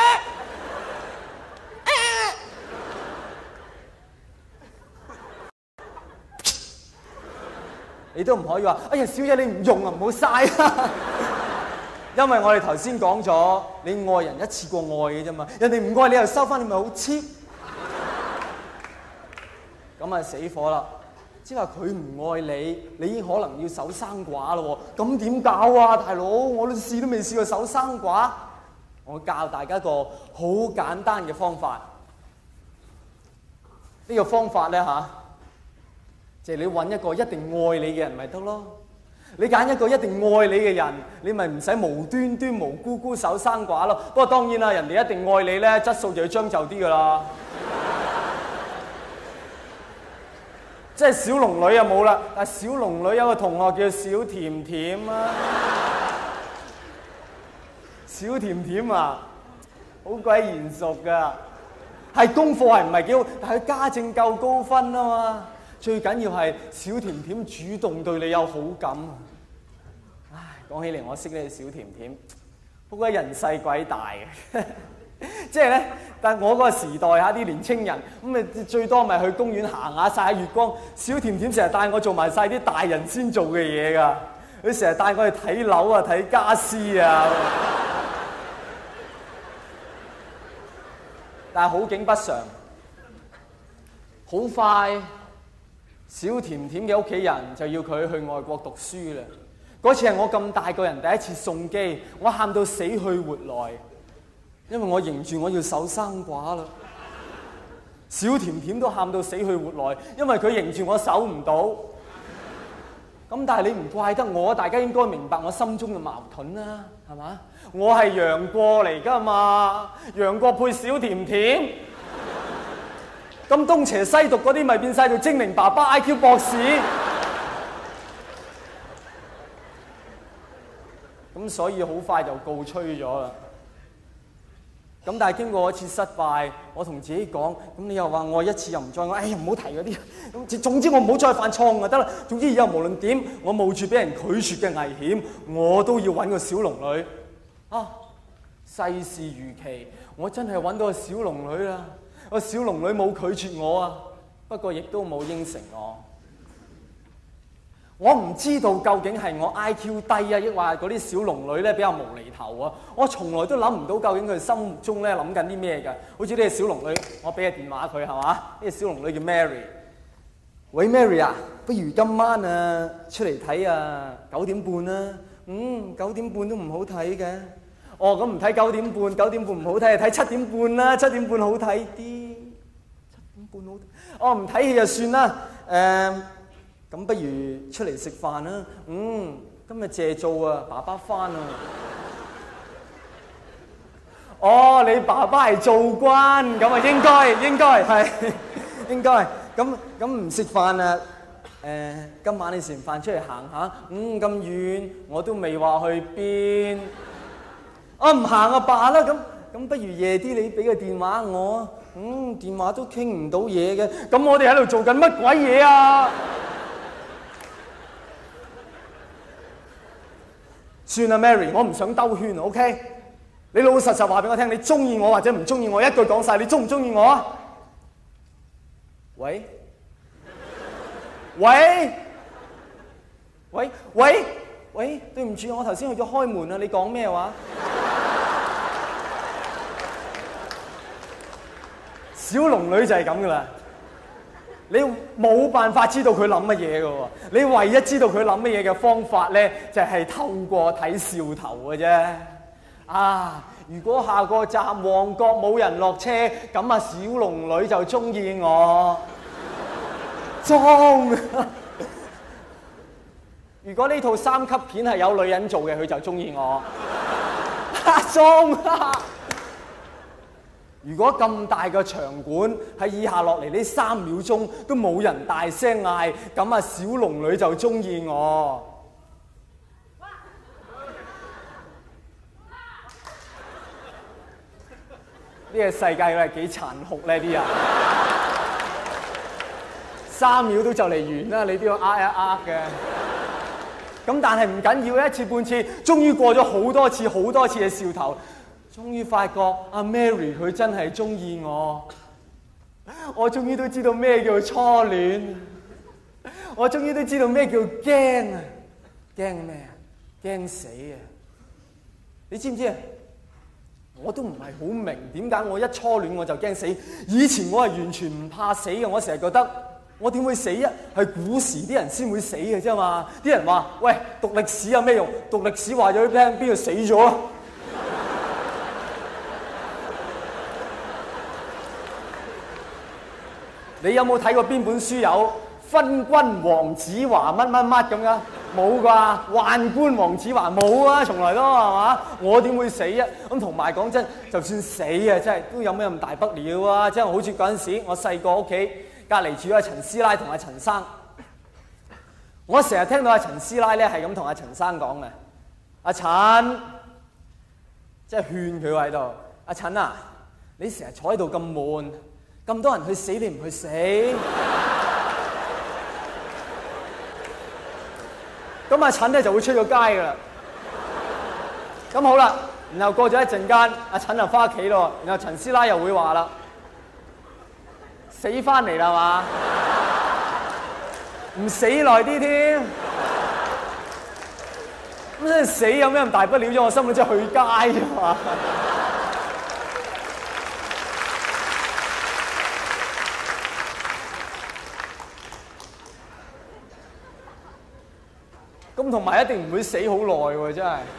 你都唔可以話，哎呀，小姐你唔用啊，唔好嘥啦。因為我哋頭先講咗，你愛人一次過愛嘅啫嘛，人哋唔愛你又收翻，你咪好 cheap。咁啊死火啦！即係話佢唔愛你，你已經可能要守生寡咯喎。咁點搞啊，大佬？我都試都未試過守生寡。我教大家一個好簡單嘅方法。呢個方法咧嚇，就係你揾一個一定愛你嘅人咪得咯。你揀一個一定愛你嘅人，你咪唔使無端端無辜辜守生寡咯。不過當然啦，人哋一定愛你咧，質素就要將就啲噶啦。即係小龍女就冇啦，但係小龍女有個同學叫小甜甜啊。小甜甜啊，好鬼賢淑噶，係功課係唔係幾好，但係佢家政夠高分啊嘛。最緊要係小甜甜主動對你有好感。唉，講起嚟我識呢個小甜甜，好鬼人細鬼大嘅。即係咧，但係我嗰個時代嚇啲年青人咁咪最多咪去公園行下曬下月光。小甜甜成日帶我做埋晒啲大人先做嘅嘢㗎，佢成日帶我去睇樓啊、睇家私啊。但係好景不常，好快小甜甜嘅屋企人就要佢去外國讀書啦。嗰次係我咁大個人第一次送機，我喊到死去活來。因為我認住我要守生寡啦，小甜甜都喊到死去活來，因為佢認住我守唔到。咁但係你唔怪得我，大家應該明白我心中嘅矛盾啦，係嘛？我係楊過嚟㗎嘛，楊過配小甜甜，咁東邪西毒嗰啲咪變晒做精靈爸爸 I Q 博士。咁所以好快就告吹咗啦。咁但係經過一次失敗，我同自己講，咁你又話愛一次又唔再愛，哎呀唔好提嗰啲，咁總之我唔好再犯錯誤就得啦。總之以後無論點，我冒住俾人拒絕嘅危險，我都要揾個小龍女。啊，世事如棋，我真係揾到個小龍女啦！個小龍女冇拒絕我啊，不過亦都冇應承我。我唔知道究竟係我 I Q 低啊，抑或嗰啲小龍女咧比較無厘頭啊！我從來都諗唔到究竟佢心目中咧諗緊啲咩㗎。好似呢個小龍女，我俾個電話佢係嘛？呢個小龍女叫 Mary。喂 Mary 啊，不如今晚啊出嚟睇啊九點半啦。嗯，九點半都唔好睇嘅。哦，咁唔睇九點半，九點半唔好睇，睇七點半啦，七點半好睇啲。七點半好睇。哦，唔睇戲就算啦。誒、呃。咁不如出嚟食飯啦。嗯，今日謝做啊，爸爸返啊。哦，你爸爸係做軍，咁啊應該應該係應該。咁咁唔食飯啊？誒、呃，今晚你食完飯出嚟行下。嗯，咁遠我都未話去邊。啊，唔行啊罷啦。咁咁不如夜啲你俾個電話我。嗯，電話都傾唔到嘢嘅。咁我哋喺度做緊乜鬼嘢啊？算啦 ，Mary， 我唔想兜圈 ，OK？ 你老老實實話俾我聽，你中意我或者唔中意我，一句講晒，你中唔中意我啊？喂？喂？喂？喂？喂？對唔住，我頭先去咗開門啊！你講咩話？小龍女就係咁噶啦。你冇辦法知道佢諗乜嘢嘅喎，你唯一知道佢諗乜嘢嘅方法咧，就係透過睇笑頭嘅啫。啊，如果下個站旺角冇人落車，咁啊小龍女就中意我。裝。如果呢套三級片係有女人做嘅，佢就中意我。裝。 如果咁大嘅場館喺以下落嚟呢三秒鐘都冇人大聲嗌，咁啊小龍女就中意我。呢個世界係幾殘酷呢啲人，三秒都就嚟完啦，你都要呃一呃嘅。咁但係唔緊要，一次半次，終於過咗好多次好多次嘅笑頭，終於發覺阿 Mary 佢真係中意我，我終於都知道咩叫初戀，我終於都知道咩叫驚啊！驚咩啊？驚死啊！你知唔知啊？我都唔係好明點解我一初戀我就驚死。以前我係完全唔怕死嘅，我成日覺得我點會死啊？係古時啲人先會死嘅啫嘛。啲人話：喂，讀歷史有咩用？讀歷史話咗俾你聽，邊個死咗啊？你有冇睇過邊本書有昏君黃子華乜乜乜咁噶？冇啩，宦官黃子華冇啊，從來都係嘛？我點會死啊？咁同埋講真，就算死啊，真係都有咩咁大不了啊？即係好似嗰陣時，我細個屋企隔離住阿陳師奶同阿陳生，我成日聽到阿陳師奶咧係咁同阿陳生講嘅，阿陳，即係勸佢喺度，阿陳啊，你成日坐喺度咁悶，咁多人去死你唔去死？咁阿陳咧就會出咗街噶啦。咁好啦，然後過咗一陣間，阿陳就翻屋企咯。然後陳師奶又會話啦：死翻嚟啦嘛，唔死耐啲添。咁即係死有咩咁大不了啫？我心裏即係去街啫嘛。咁同埋一定唔會死好耐喎，真係。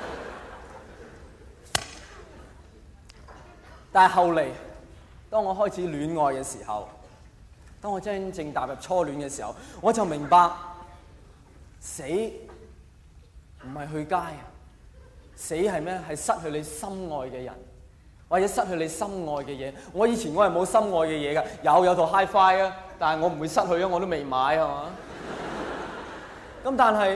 但係後嚟，當我開始戀愛嘅時候，當我真正踏入初戀嘅時候，我就明白死唔係去街啊，死係咩？係失去你心愛嘅人，或者失去你心愛嘅嘢。我以前我係冇心愛嘅嘢㗎，有有套 Hi-Fi 啊，但係我唔會失去啊，我都未買係嘛。咁但係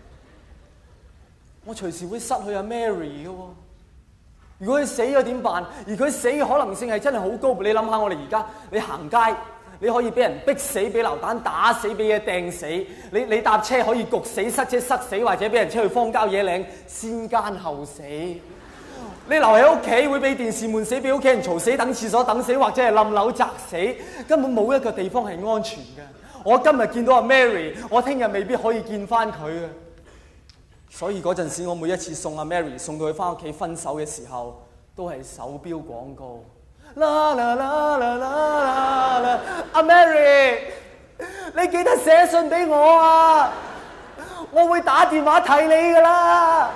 我隨時會失去阿 Mary 嘅喎。如果佢死咗點辦？而佢死嘅可能性係真係好高。你諗下，我哋而家你行街，你可以俾人逼死，俾流彈打死，俾嘢掟死。你你搭車可以焗死、塞車塞死，或者俾人車去荒郊野嶺先奸後死。你留喺屋企會俾電視悶死，俾屋企人嘈死，等廁所等死，或者係冧樓砸死，根本冇一個地方係安全嘅。我今日見到阿 Mary， 我聽日未必可以見翻佢嘅。所以嗰陣時，我每一次送阿 Mary 送到佢翻屋企分手嘅時候，都係手錶廣告。啦啦啦啦啦啦！阿 Mary， 你記得寫信俾我啊！我會打電話睇你噶啦。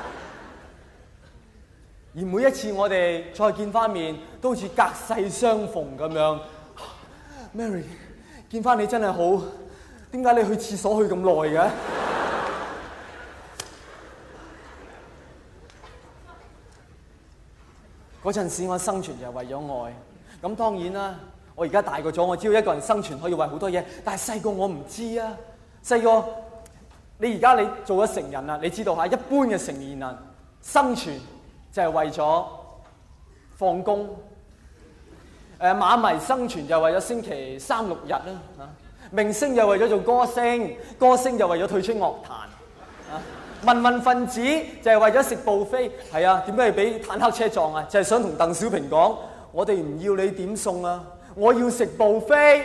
而每一次我哋再見翻面，都好似隔世相逢咁樣。Mary， 見翻你真係好。點解你去廁所去咁耐嘅？嗰陣時我生存就係為咗愛。咁當然啦，我而家大個咗，我知道一個人生存可以為好多嘢。但係細個我唔知啊。細個你而家你做咗成人啦，你知道嚇，一般嘅成年人生存就係為咗放工。誒馬迷生存就係為咗星期三六日啦嚇。明星就為咗做歌星，歌星就為咗退出樂壇。啊，民運分子就係為咗食 buffet。係啊，點解要俾坦克車撞啊？就係想同鄧小平講：我哋唔要你點餸啊，我要食 buffet。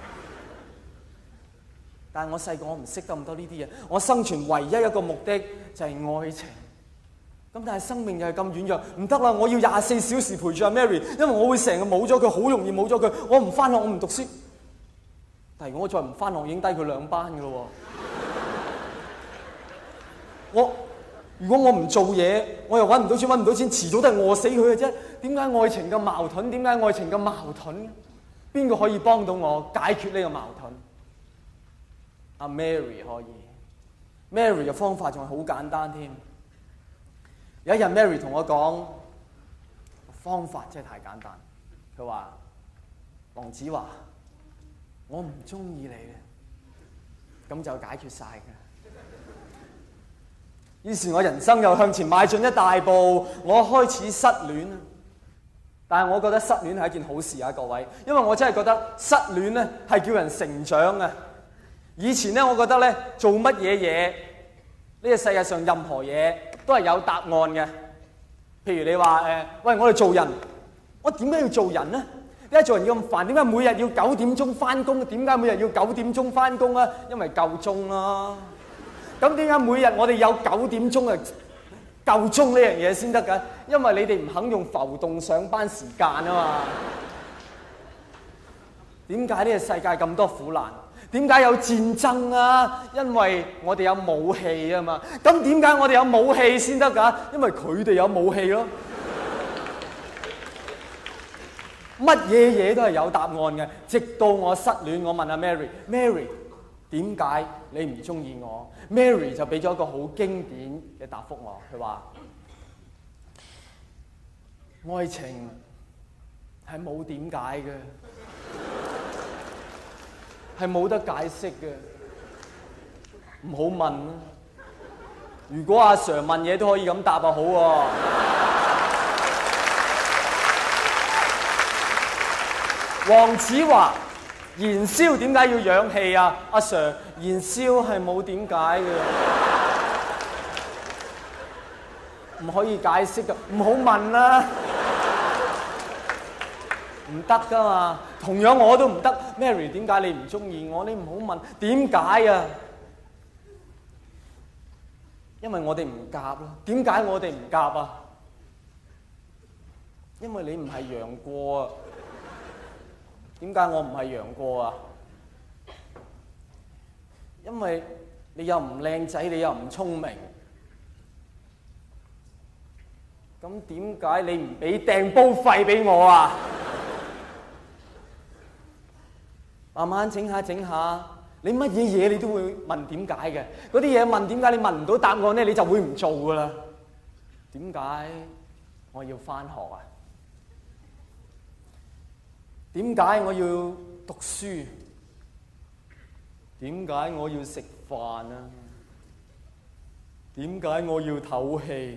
但係我細個我唔識得咁多呢啲嘢，我生存唯一一個目的就係愛情。咁但係生命又係咁軟弱，唔得啦！我要廿四小時陪住阿 Mary， 因為我會成日冇咗佢，好容易冇咗佢。我唔返學，我唔讀書。但係如果我再唔返學，我已經低佢兩班㗎咯喎。我如果我唔做嘢，我又揾唔到錢，揾唔到錢，遲早都係餓死佢嘅啫。點解愛情咁矛盾？點解愛情咁矛盾？邊個可以幫到我解決呢個矛盾？阿 Mary 可以。Mary 嘅方法仲係好簡單添。有一日 Mary 同我講，方法真係太簡單。 佢話：黃子華，我唔中意你咧，咁就解決晒嘅。於是我人生又向前邁進一大步，我開始失戀。但係我覺得失戀係一件好事啊，各位，因為我真係覺得失戀咧係叫人成長啊。以前咧，我覺得咧做乜嘢嘢，呢個世界上任何嘢都係有答案嘅。譬如你話誒，喂，我哋做人，我點解要做人呢？點解做人要咁煩？點解每日要九點鐘翻工？點解每日要九點鐘翻工啊？因為夠鐘啦。咁點解每日我哋有九點鐘啊？夠鐘呢樣嘢先得㗎，因為你哋唔肯用浮動上班時間啊嘛。點解呢個世界咁多苦難？點解有戰爭啊？因為我哋有武器啊嘛。咁點解我哋有武器先得㗎？因為佢哋有武器咯。乜嘢嘢都係有答案嘅。直到我失戀，我問阿 Mary，Mary 點解你唔中意我？ Mary 就俾咗一個好經典嘅答覆我，佢話：愛情係冇點解嘅，係冇得解釋嘅，唔好問啦。如果阿 Sir 問嘢都可以咁答啊，好喎。黃子華，燃燒點解要氧氣啊？阿 Sir， 燃燒係冇點解嘅，唔可以解釋嘅，唔好問啦，唔得噶嘛。同樣我都唔得。Mary 點解你唔中意我？你唔好問點解啊？因為我哋唔夾咯。點解我哋唔夾啊？因為你唔係楊過啊。點解我唔係楊過啊？因為你又唔靚仔，你又唔聰明。咁點解你唔俾訂煲費俾我啊？慢慢整下整下，你乜嘢嘢你都會問點解嘅。嗰啲嘢問點解，你問唔到答案咧，你就會唔做噶啦。點解我要返學啊？點解我要讀書？點解我要食飯啊？點解我要唞氣？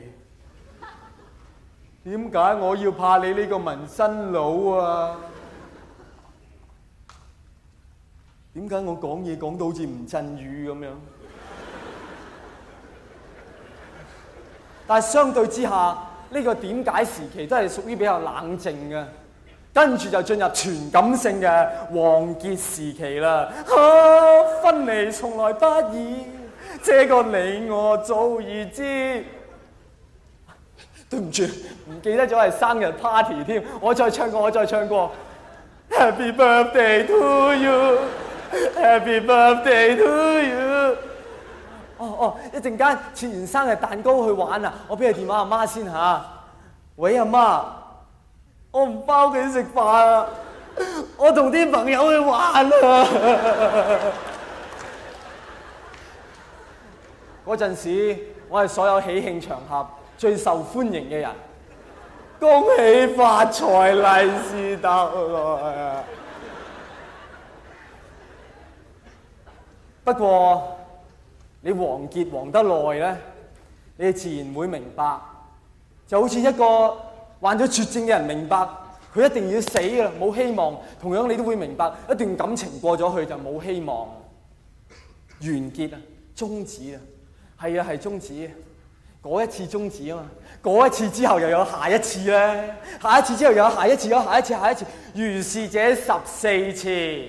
點解我要怕你呢個紋身佬啊？點解我講嘢講到好似吳鎮宇咁樣？但係相對之下，呢個點解時期都係屬於比較冷靜嘅。跟住就進入全感性嘅王傑時期啦。啊，分離從來不易，這個你我早已知。對唔住，唔記得咗係生日 party 添。我再唱過，我再唱過。Happy birthday to you, Happy birthday to you。哦哦，一陣間切完生日蛋糕去玩啊！我俾個電話阿媽先嚇。喂，阿媽。我唔返屋企食飯啊！我同啲朋友去玩啊！嗰陣時，我係所有喜慶場合最受歡迎嘅人。恭喜發財，利是得來啊！不過你黃傑黃得耐咧，你自然會明白，就好似一個患咗絕症嘅人明白佢一定要死㗎啦，冇希望。同樣你都會明白，一段感情過咗去就冇希望，完結啊，終止啊，係啊係終止啊，嗰一次終止啊嘛，嗰一次之後又有下一次咧，下一次之後又有下一次，有下一次，下一次，如是者十四次。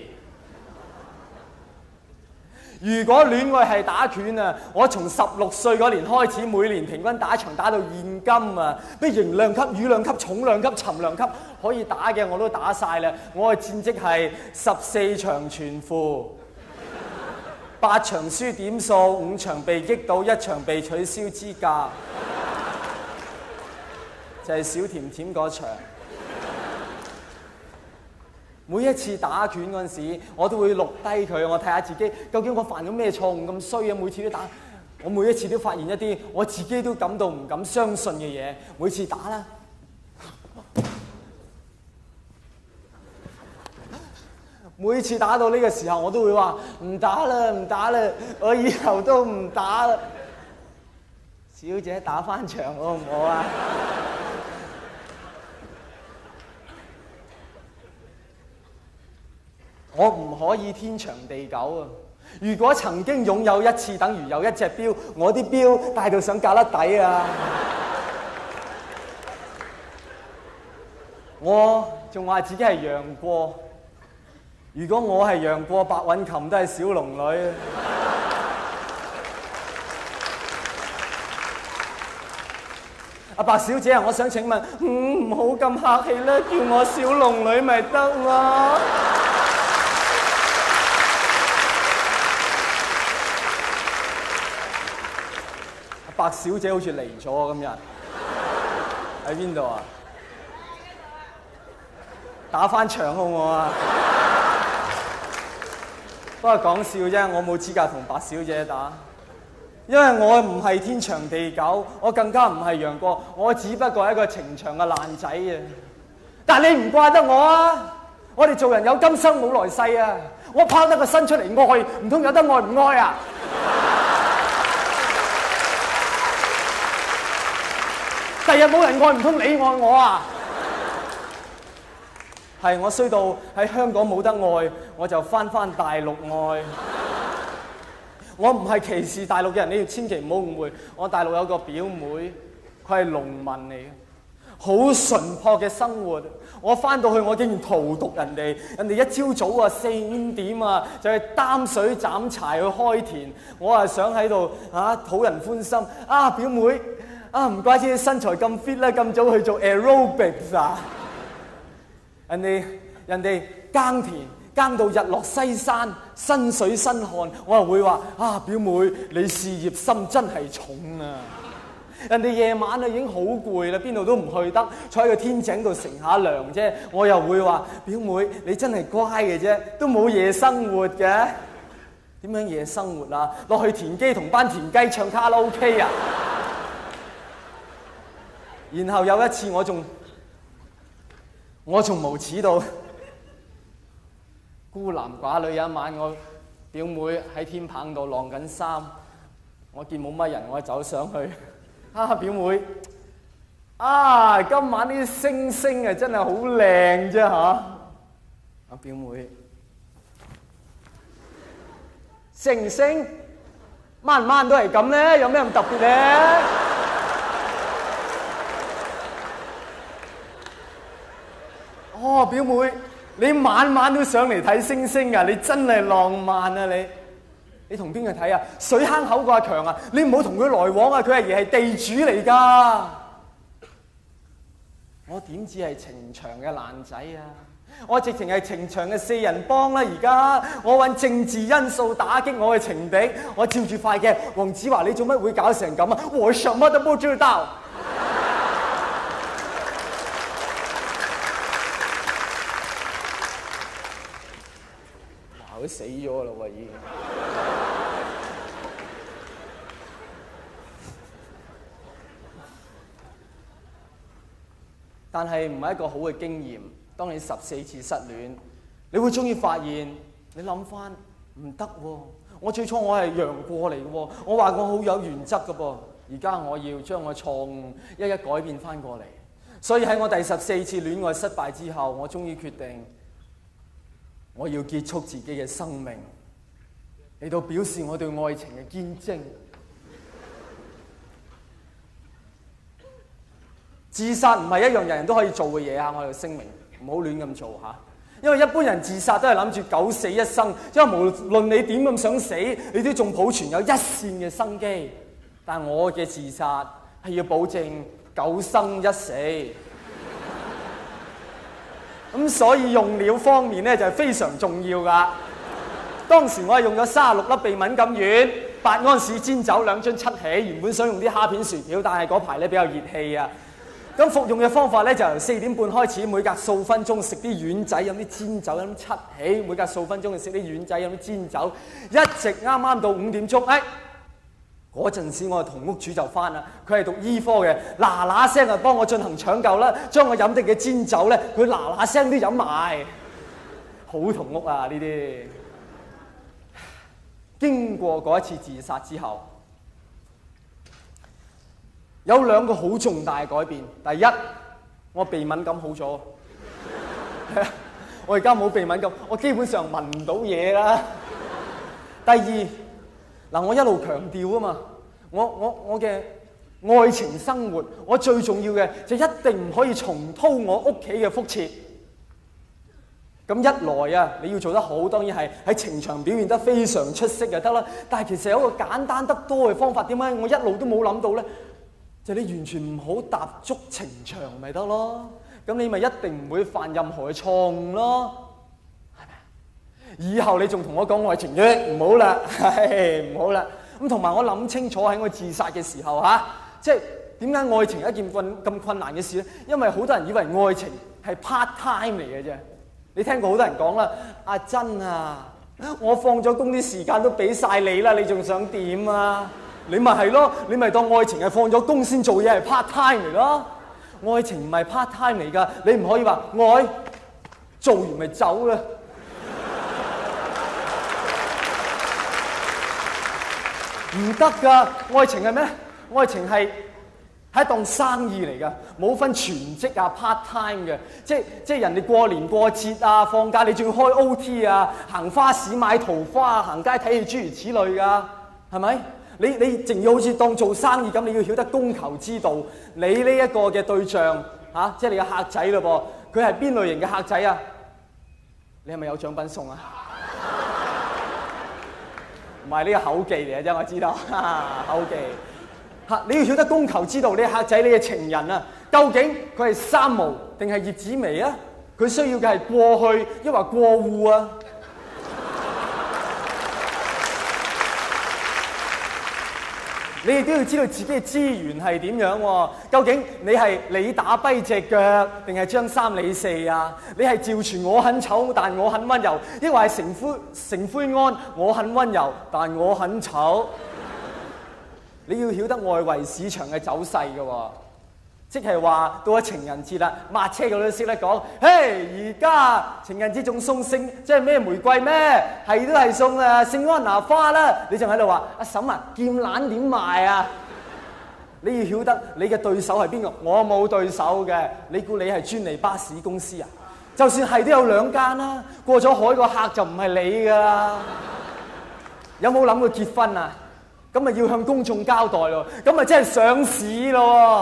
如果戀愛係打拳啊，我從十六歲嗰年開始，每年平均打一場打到現今啊，咩型量級、羽量級、重量級、沉量級可以打嘅我都打晒啦。我嘅戰績係十四場全負，八場輸點數，五場被擊倒，一場被取消資格，就係小甜甜嗰場。每一次打拳嗰陣時，我都會錄低佢，我睇下自己究竟我犯咗咩錯誤咁衰啊！每次都打，我每一次都發現一啲我自己都感到唔敢相信嘅嘢。每次打啦， 每次打到呢個時候，我都會話唔打啦，唔打啦，我以後都唔打啦。小姐打返場好唔好啊？我唔可以天長地久啊！如果曾經擁有一次，等於有一隻錶，我啲錶戴到上架甩底啊！我仲話自己係楊過，如果我係楊過，白韻琴都係小龍女。阿白小姐，我想請問，唔好咁客氣啦，叫我小龍女咪得咯。白小姐好似嚟咗今日，喺邊度啊？打返場好唔好啊？不過講笑啫，我冇資格同白小姐打，因為我唔係天長地久，我更加唔係楊過，我只不過係一個情場嘅爛仔啊！但係你唔怪得我啊！我哋做人有今生冇來世啊！我拋得個身出嚟愛，唔通有得愛唔愛啊？第日冇人愛，唔通你愛我啊？係我衰到喺香港冇得愛，我就返返大陸愛。我唔係歧視大陸嘅人，你要千祈唔好誤會。我大陸有個表妹，佢係農民嚟嘅，好淳樸嘅生活。我返到去，我竟然荼毒人哋。人哋一朝早啊四五點啊就去擔水斬柴去開田，我係想喺度啊討人歡心。啊表妹！啊，唔怪之你身材咁 fit 啦，咁早去做 aerobics 啊！人哋人哋耕田耕到日落西山，身水身汗，我又會話啊，表妹你事業心真係重啊！人哋夜晚啊已經好攰啦，邊度都唔去得，坐喺個天井度乘下涼啫。我又會話表妹你真係乖嘅啫，都冇夜生活嘅。點樣夜生活啊？落去田基同班田雞唱卡拉 OK 啊！然後有一次我仲我仲無恥到孤男寡女，有一晚我表妹喺天棚度晾緊衫，我見冇乜人，我走上去啊表妹啊，今晚啲星星啊真係好靚啫嚇！啊表妹，星星晚唔晚都係咁咧，有咩咁特別咧？哦，表妹，你晚晚都上嚟睇星星啊！你真係浪漫啊！你你同邊個睇啊？水坑口個阿強啊！你唔好同佢來往啊！佢阿爺係地主嚟㗎。我點知係情場嘅爛仔啊！我直情係情場嘅四人幫啦！而家我揾政治因素打擊我嘅情敵。我照住塊鏡，黃子華你做乜會搞成咁啊？我什麼都不知道。佢死咗啦喎已經，但係唔係一個好嘅經驗。當你十四次失戀，你會終於發現，你諗翻唔得喎。我最初我係楊過嚟嘅喎，我話我好有原則嘅噃，而家我要將我錯誤一一改變翻過嚟。所以喺我第十四次戀愛失敗之後，我終於決定，我要結束自己嘅生命，嚟到表示我對愛情嘅堅貞。自殺唔係一樣人人都可以做嘅嘢啊！我哋聲明，唔好亂咁做嚇。因為一般人自殺都係諗住九死一生，因為無論你點咁想死，你都仲保存有一線嘅生機。但我嘅自殺係要保證九生一死。咁所以用料方面咧就係非常重要噶。當時我係用咗三十六粒鼻敏感丸、八安士煎酒、兩樽七喜。原本想用啲蝦片薯條，但係嗰排咧比較熱氣啊。咁服用嘅方法咧就由四點半開始，每隔數分鐘食啲丸仔，飲啲煎酒，飲七喜。每隔數分鐘就食啲丸仔，飲啲煎酒，一直啱啱到五點鐘。哎，嗰陣時我同屋主就翻啦，佢係讀醫科嘅，嗱嗱聲就幫我進行搶救啦，將我飲定嘅煎酒咧，佢嗱嗱聲都飲埋。 好同屋啊！呢啲經過嗰一次自殺之後，有兩個好重大嘅改變。第一，我鼻敏感好咗。我而家冇鼻敏感，我基本上聞唔到嘢啦。第二，嗱，我一路強調啊嘛，我我我嘅愛情生活，我最重要嘅就一定唔可以重蹈我屋企嘅覆轍。咁一來啊，你要做得好，當然係喺情場表現得非常出色就得啦。但係其實有一個簡單得多嘅方法，點解我一路都冇諗到咧？就係你完全唔好踏足情場咪得咯。咁你咪一定唔會犯任何嘅錯誤咯，係咪？以後你仲同我講愛情嘅，唔好啦，係唔好啦。咁同埋我諗清楚喺我自殺嘅時候嚇，即係點解愛情係一件困咁困難嘅事咧？因為好多人以為愛情係 part time 嚟嘅啫。你聽過好多人講啦，阿珍啊，我放咗工啲時間都俾晒你啦，你仲想點啊？你咪係咯，你咪當愛情係放咗工先做嘢係 part time 嚟咯。愛情唔係 part time 嚟㗎，你唔可以話愛做完咪走啦。唔得㗎，愛情係咩？愛情係係一檔生意嚟㗎，冇分全職啊 part time 嘅，即係即係人哋過年過節啊放假，你仲要開 O T 啊，行花市買桃花，行街睇戲諸如此類㗎，係咪？你你淨要好似當做生意咁，你要曉得供求之道。你呢一個嘅對象嚇、啊，即係你嘅客仔咯噃，佢係邊類型嘅客仔啊？你係咪有獎品送啊？唔係呢個口技嚟嘅啫，我知道，哈哈口技嚇。你要曉得供求之道，你嘅客仔，你嘅情人啊，究竟佢係三毛定係葉子楣啊？佢需要嘅係過去，抑或過戶啊？你哋都要知道自己嘅資源係點樣喎？究竟你係你打跛隻腳，定係張三李四啊？你係趙傳我很醜，但我很溫柔，抑或係成灰成灰安我很溫柔，但我很醜？你要曉得外圍市場嘅走勢嘅喎，即係話到咗情人節啦，抹車嘅都識得講，嘿，而家情人節仲送聖，即係咩玫瑰咩？係都係送啊聖安娜花啦！你仲喺度話阿嬸啊，劍蘭點賣啊？你要曉得你嘅對手係邊個？我冇對手嘅，你估你係專利巴士公司啊？就算係都有兩間啦，過咗海個客就唔係你噶啦。有冇諗過結婚啊？咁咪要向公眾交代咯，咁咪真係上市咯。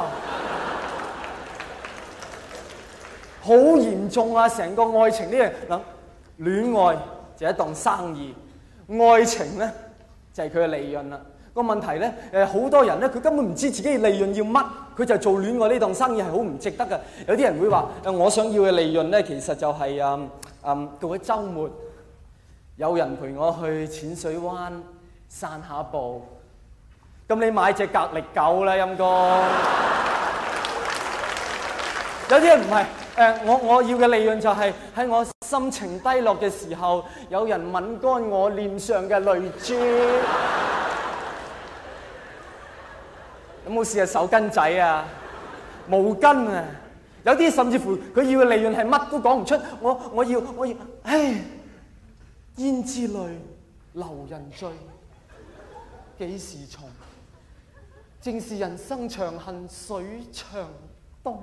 好嚴重啊！成個愛情呢樣嗱，戀愛就係一檔生意，愛情咧就係佢嘅利潤啦。個問題咧，誒好多人咧，佢根本唔知自己嘅利潤要乜，佢就做戀愛呢檔生意係好唔值得嘅。有啲人會話：誒我想要嘅利潤咧，其實就係誒誒到咗週末，有人陪我去淺水灣散下步。咁你買隻格力狗啦，陰公。有啲人唔係。誒，我我要嘅利潤就係喺我心情低落嘅時候，有人吻乾我臉上嘅淚珠。有冇試下手巾仔啊？毛巾啊？有啲甚至乎佢要嘅利潤係乜都講唔出。我我要我要，唉，胭脂淚留人醉，幾時重？正是人生長恨水長東。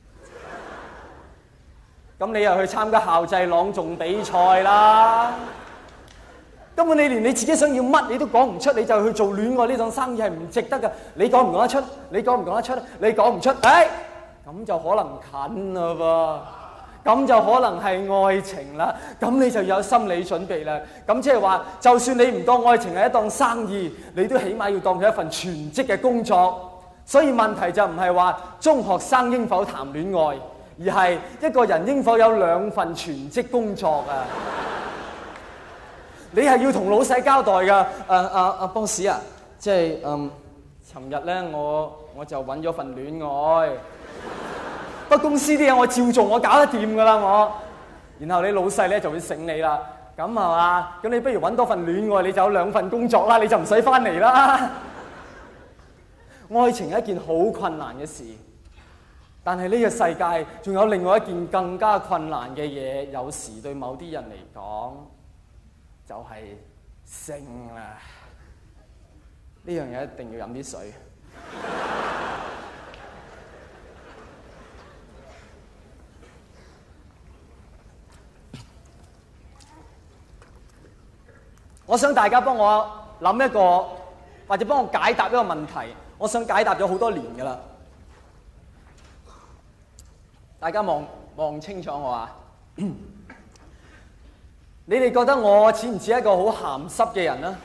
咁你又去參加校際朗誦比賽啦？根本你連你自己想要乜你都講唔出，你就去做戀愛呢種生意係唔值得㗎。你講唔講得出？你講唔講得出？你講唔出，誒，咁就可能近啦噃，咁就可能係愛情啦。咁你就有心理準備啦。咁即係話，就算你唔當愛情係一檔生意，你都起碼要當佢一份全職嘅工作。所以問題就唔係話中學生應否談戀愛，而係一個人應否有兩份全職工作啊？你係要同老細交代㗎。誒阿阿 boss 啊，即係嗯，尋日咧我我就揾咗份戀愛，不過公司啲嘢我照做，我搞得掂㗎啦我。然後你老細咧就會醒你啦，咁係嘛？咁你不如揾多份戀愛，你就有兩份工作啦，你就唔使翻嚟啦。愛情係一件好困難嘅事。 但係呢個世界仲有另外一件更加困難嘅嘢，有時對某啲人嚟講就係性啦。呢樣嘢一定要飲啲水。我想大家幫我諗一個，或者幫我解答一個問題。我想解答咗好多年㗎啦。大家望望清楚我啊！你哋覺得我似唔似一個好鹹濕嘅人啊？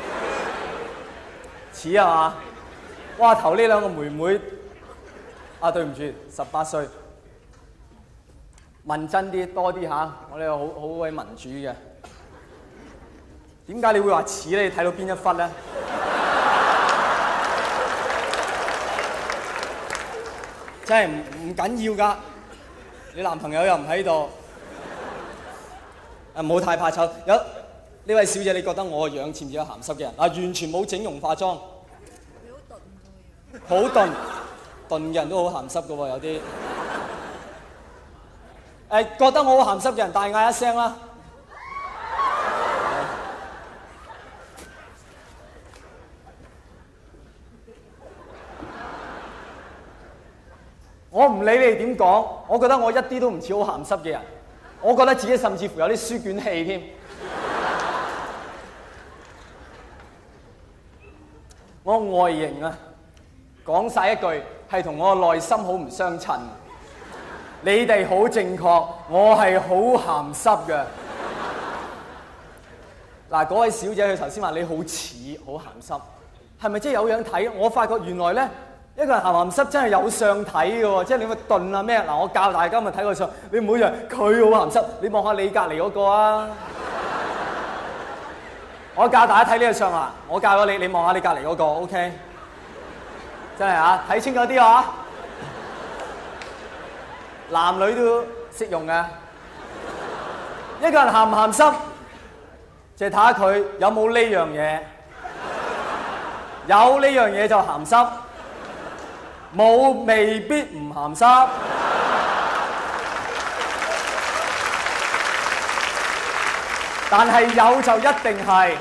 似啊嘛！哇，頭呢兩個妹妹啊，對唔住，十八歲。問真啲，多啲嚇，我哋好好鬼民主嘅。點解你會話似咧？你睇到邊一忽咧？真係唔唔緊要㗎。你男朋友又唔喺度，啊冇太怕醜。有呢位小姐，你覺得我個樣似唔似個鹹濕嘅人？啊，完全冇整容化妝，好鈍，鈍嘅人都好鹹濕㗎喎，有啲。誒，覺得我好鹹濕嘅人，大嗌一聲啦！我唔理你哋點講，我覺得我一啲都唔似好鹹濕嘅人，我覺得自己甚至乎有啲書卷氣添。我外形啊，講晒一句係同我內心好唔相襯。你哋好正確，我係好鹹濕嘅。嗱，嗰位小姐佢頭先話你好似好鹹濕，係咪真係有樣睇？我發覺原來咧。一個人鹹鹹濕真係有相睇嘅喎，即係你咪燉啊咩？嗱，我教大家咪睇個相，你唔好以為佢好鹹濕，你望下你隔離嗰個啊！我教大家睇呢個相啊，我教咗你，你望下你隔離嗰個 ，OK？ 真係啊，睇清楚啲啊！男女都適用嘅。一個人鹹唔鹹濕，就係睇下佢有冇呢樣嘢，有呢樣嘢就鹹濕。冇未必唔鹹濕，但係有就一定係。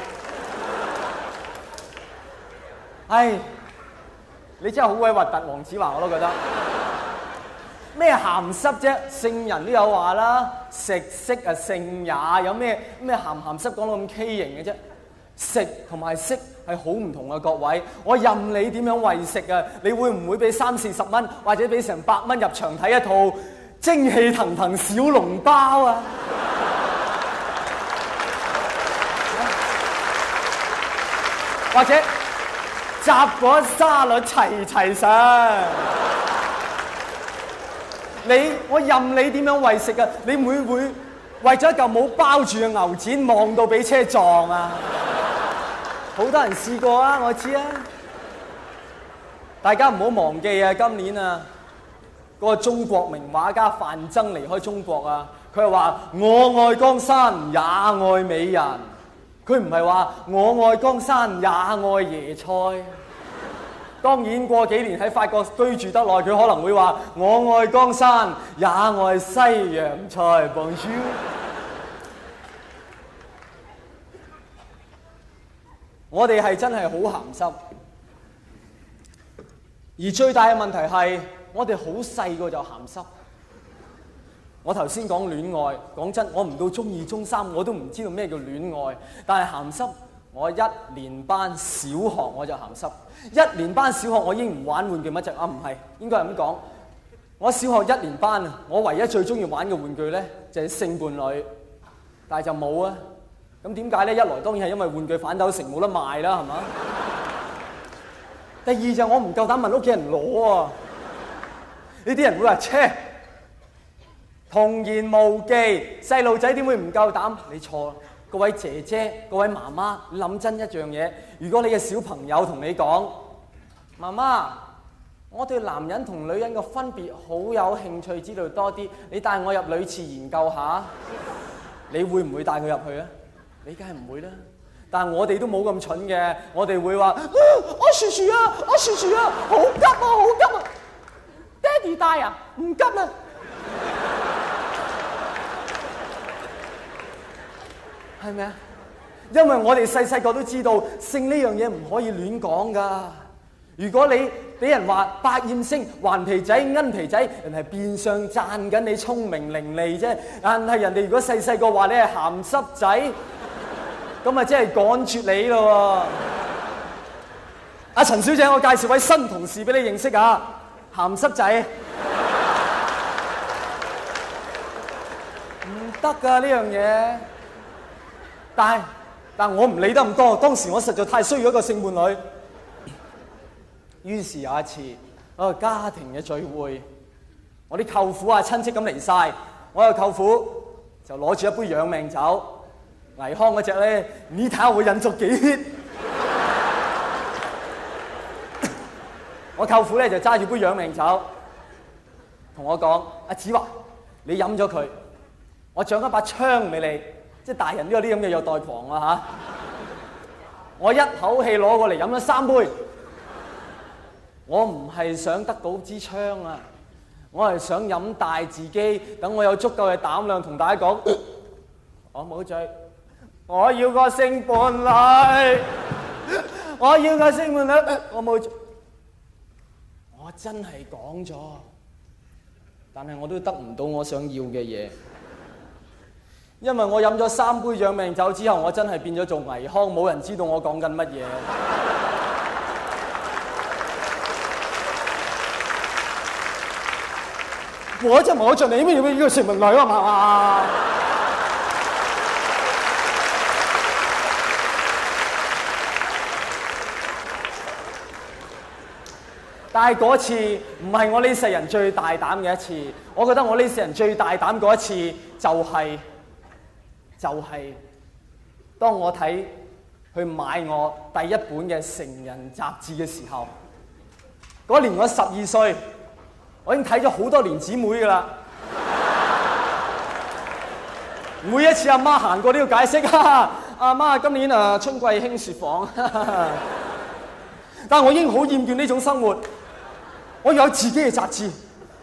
唉，你真係好鬼核突，黃子華我都覺得。咩鹹濕啫？聖人都有話啦，食色啊性也，有咩咩鹹鹹濕講到咁畸形嘅啫？食同埋色係好唔同嘅，各位。我任你點樣餵食啊，你會唔會俾三四十蚊或者俾成百蚊入場睇一套精氣騰騰小籠包啊？或者雜果沙律齊齊上？你我任你點樣餵食啊，你會唔會為咗一嚿冇包住嘅牛展望到俾車撞啊？好多人試過啊，我知啊。大家唔好忘記啊，今年啊，嗰個中國名畫家范增離開中國啊，佢係話我愛江山也愛美人，佢唔係話我愛江山也愛椰菜。當然過幾年喺法國居住得耐，佢可能會話我愛江山也愛西洋菜。Bonjour。我哋係真係好鹹濕，而最大嘅問題係我哋好細個就鹹濕。我頭先講戀愛，講真，我唔到中二、中三我都唔知道咩叫戀愛，但係鹹濕，我一年班小學我就鹹濕。一年班小學我已經唔玩玩具乜滯啊，唔係應該係咁講。我小學一年班啊，我唯一最中意玩嘅玩具咧就係性伴侶，但係就冇啊。咁點解咧？一來當然係因為玩具反斗城冇得賣啦，係嘛？第二就我唔夠膽問屋企人攞啊！呢啲人會話：切，童言無忌，細路仔點會唔夠膽？你錯啦！各位姐姐、各位媽媽，你諗真一樣嘢。如果你嘅小朋友同你講：媽媽，我對男人同女人嘅分別好有興趣，知道多啲，你帶我入女廁研究下，你會唔會帶佢入去啊？你梗係唔會啦，但係我哋都冇咁蠢嘅，我哋會話：啊，我薯薯啊，我薯薯啊，好急啊，好急啊！爹意帶啊？唔急啦。係咪啊？因為我哋細細個都知道性呢樣嘢唔可以亂講噶。如果你俾人話百厭星、頑皮仔、奀皮仔，人係變相讚緊你聰明伶俐啫。但係人哋如果細細個話你係鹹濕仔，咁啊真係趕絕你咯。阿陳小姐，我介紹位新同事俾你認識啊，鹹濕仔。唔得噶呢樣嘢。但係，但我唔理得咁多。當時我實在太需要一個性伴侶。於是有一次，一個家庭嘅聚會，我啲舅父啊親戚咁嚟晒，我個舅父就攞住一杯養命酒，倪匡嗰隻咧，你睇下我引咗幾 hit。我舅父咧就揸住杯養命酒，同我講：阿子華，你飲咗佢，我獎一把槍俾你。即係大人都有啲咁嘅虐待狂啊嚇！我一口氣攞過嚟飲咗三杯。我唔係想得到支槍啊，我係想飲大自己，等我有足夠嘅膽量同大家講：我冇醉，我要個性伴侶，我要個性伴侶，我冇醉。我真係講咗，但係我都得唔到我想要嘅嘢。因為我飲咗三杯養命酒之後，我真係變咗做倪匡，冇人知道我講緊乜嘢。我就冇着你咩呢個性伴侶啊嘛。但係嗰次唔係我呢世人最大膽嘅一次，我覺得我呢世人最大膽嗰一次就係、是。就係當我睇去買我第一本嘅成人雜誌嘅時候，嗰年我十二歲，我已經睇咗好多年姊妹㗎啦。每一次阿媽行過都要解釋，阿媽今年啊春季興雪紡，但係我已經好厭倦呢種生活，我要有自己嘅雜誌。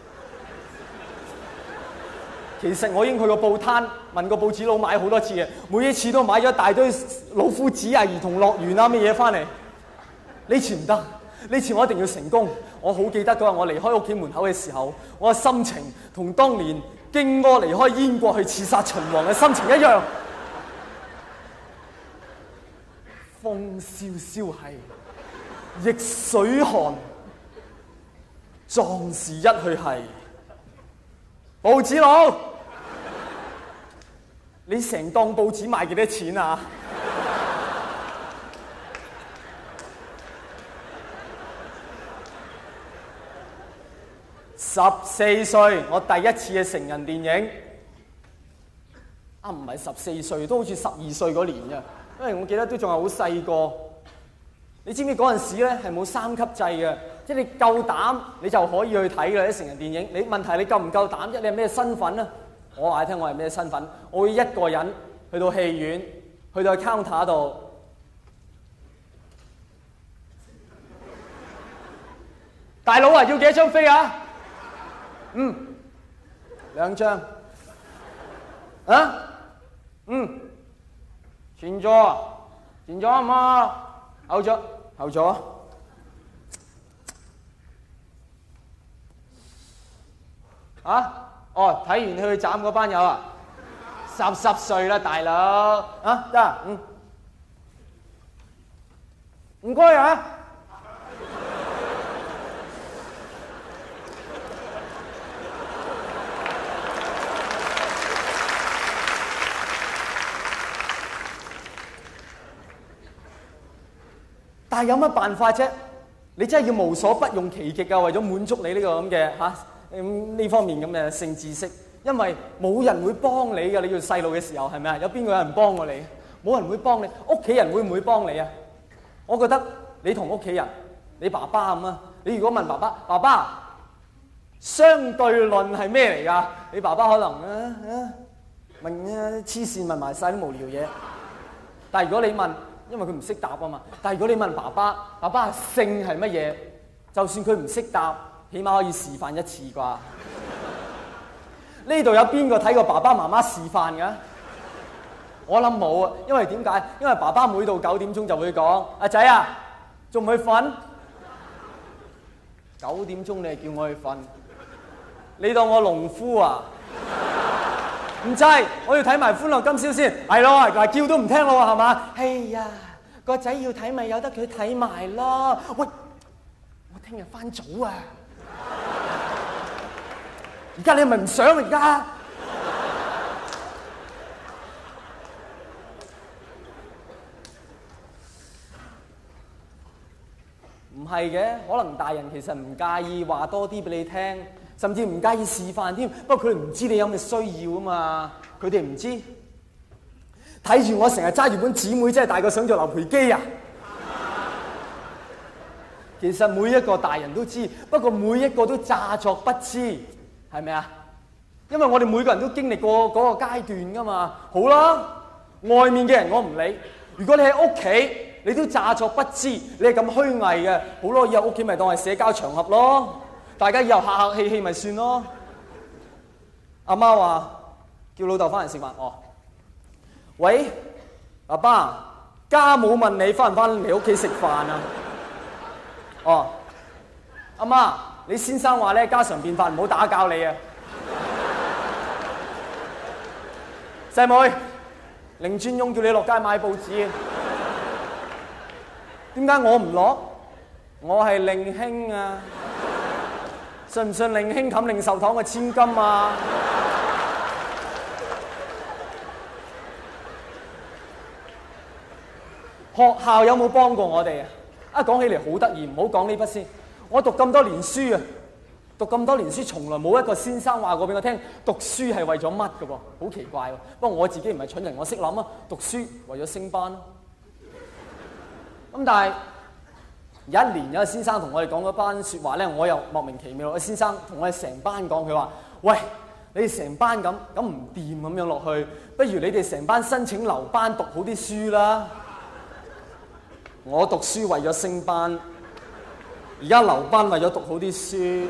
其實我已經去過報攤問個報紙佬買好多次嘅，每一次都買咗一大堆老夫子啊、兒童樂園啊乜嘢翻嚟。呢次唔得，呢次我一定要成功。我好記得嗰日我離開屋企門口嘅時候，我嘅心情同當年荊軻離開燕國去刺殺秦王嘅心情一樣。風蕭蕭兮易水寒，壯士一去兮。報紙佬，你成檔報紙賣幾多錢啊？十四歲，我第一次嘅成人電影，啊唔係十四歲，都好似十二歲嗰年嘅，因為我記得都仲係好細個。你知唔知嗰陣時咧係冇三級制嘅？即係你夠膽，你就可以去睇嘅啲成人電影。你問題你夠唔夠膽啫？你係咩身份啊？我話你聽，我係咩身份？我會一個人去到戲院，去到 counter 度，大佬啊，要幾多張飛啊？嗯，兩張。啊？嗯，前座，前座啊嘛，後座，後座。啊？哦，睇完你去斬嗰班友啊？十十歲啦，大佬。啊，得，嗯。唔該啊。但係有乜辦法啫？你真係要無所不用其極啊！為咗滿足你呢個咁嘅嚇咁呢方面咁嘅性知識，因為冇人會幫你嘅。你要細路嘅時候係咪啊？有邊個有人幫過你？冇人會幫你。屋企人會唔會幫你啊？我覺得你同屋企人，你爸爸咁啊。你如果問爸爸，爸爸相對論係咩嚟㗎？你爸爸可能啊啊問啊黐線問埋晒啲無聊嘢。但係如果你問，因為佢唔識答啊嘛。但係如果你問爸爸，爸爸性係乜嘢？就算佢唔識答， 起碼可以示範一次啩。呢度有邊個睇過爸爸媽媽示範㗎？我諗冇啊，因為點解？因為爸爸每到九點鐘就會講：阿仔啊，仲唔去瞓？九點鐘你係叫我去瞓？你當我農夫啊？唔制，我要睇埋《歡樂今宵》先。係咯，嗱叫都唔聽咯，係嘛？哎呀，個仔要睇咪由得佢睇埋咯。喂，我聽日翻早啊！而家你係咪唔想而家？唔係嘅，可能大人其實唔介意話多啲俾你聽，甚至唔介意示範添。不過佢哋唔知你有咩需要啊嘛，佢哋唔知。睇住我成日揸住本姊妹真係大過想做劉培基啊！其實每一個大人都知，不過每一個都詐作不知，係咪啊？因為我哋每個人都經歷過嗰個階段噶嘛。好啦，外面嘅人我唔理。如果你喺屋企，你都詐作不知，你係咁虛偽嘅，好咯，以後屋企咪當係社交場合咯，大家以後客客氣氣咪算咯。阿媽話叫老豆翻嚟食飯，哦，喂，阿爸，家母問你翻唔翻嚟屋企食飯啊？哦，阿媽，你先生話咧家常便飯唔好打攪你啊。細妹，凌專翁叫你落街買報紙。點解我唔落？我係令兄啊！信唔信令兄冚令壽堂嘅千金啊？學校有冇幫過我哋啊？啊，講起嚟好得意，唔好講呢筆先。我讀咁多年書啊，讀咁多年書，從來冇一個先生話過俾我聽，讀書係為咗乜嘅噃？好奇怪喎！不過我自己唔係蠢人，我識諗啊，讀書為咗升班咯。咁但係有一年有個先生同我哋講嗰班説話咧，我又莫名其妙。個先生同我哋成班講，佢話：喂，你哋成班咁咁唔掂咁樣落去，不如你哋成班申請留班讀好啲書啦。我讀書為咗升班，而家留班為咗讀好啲書。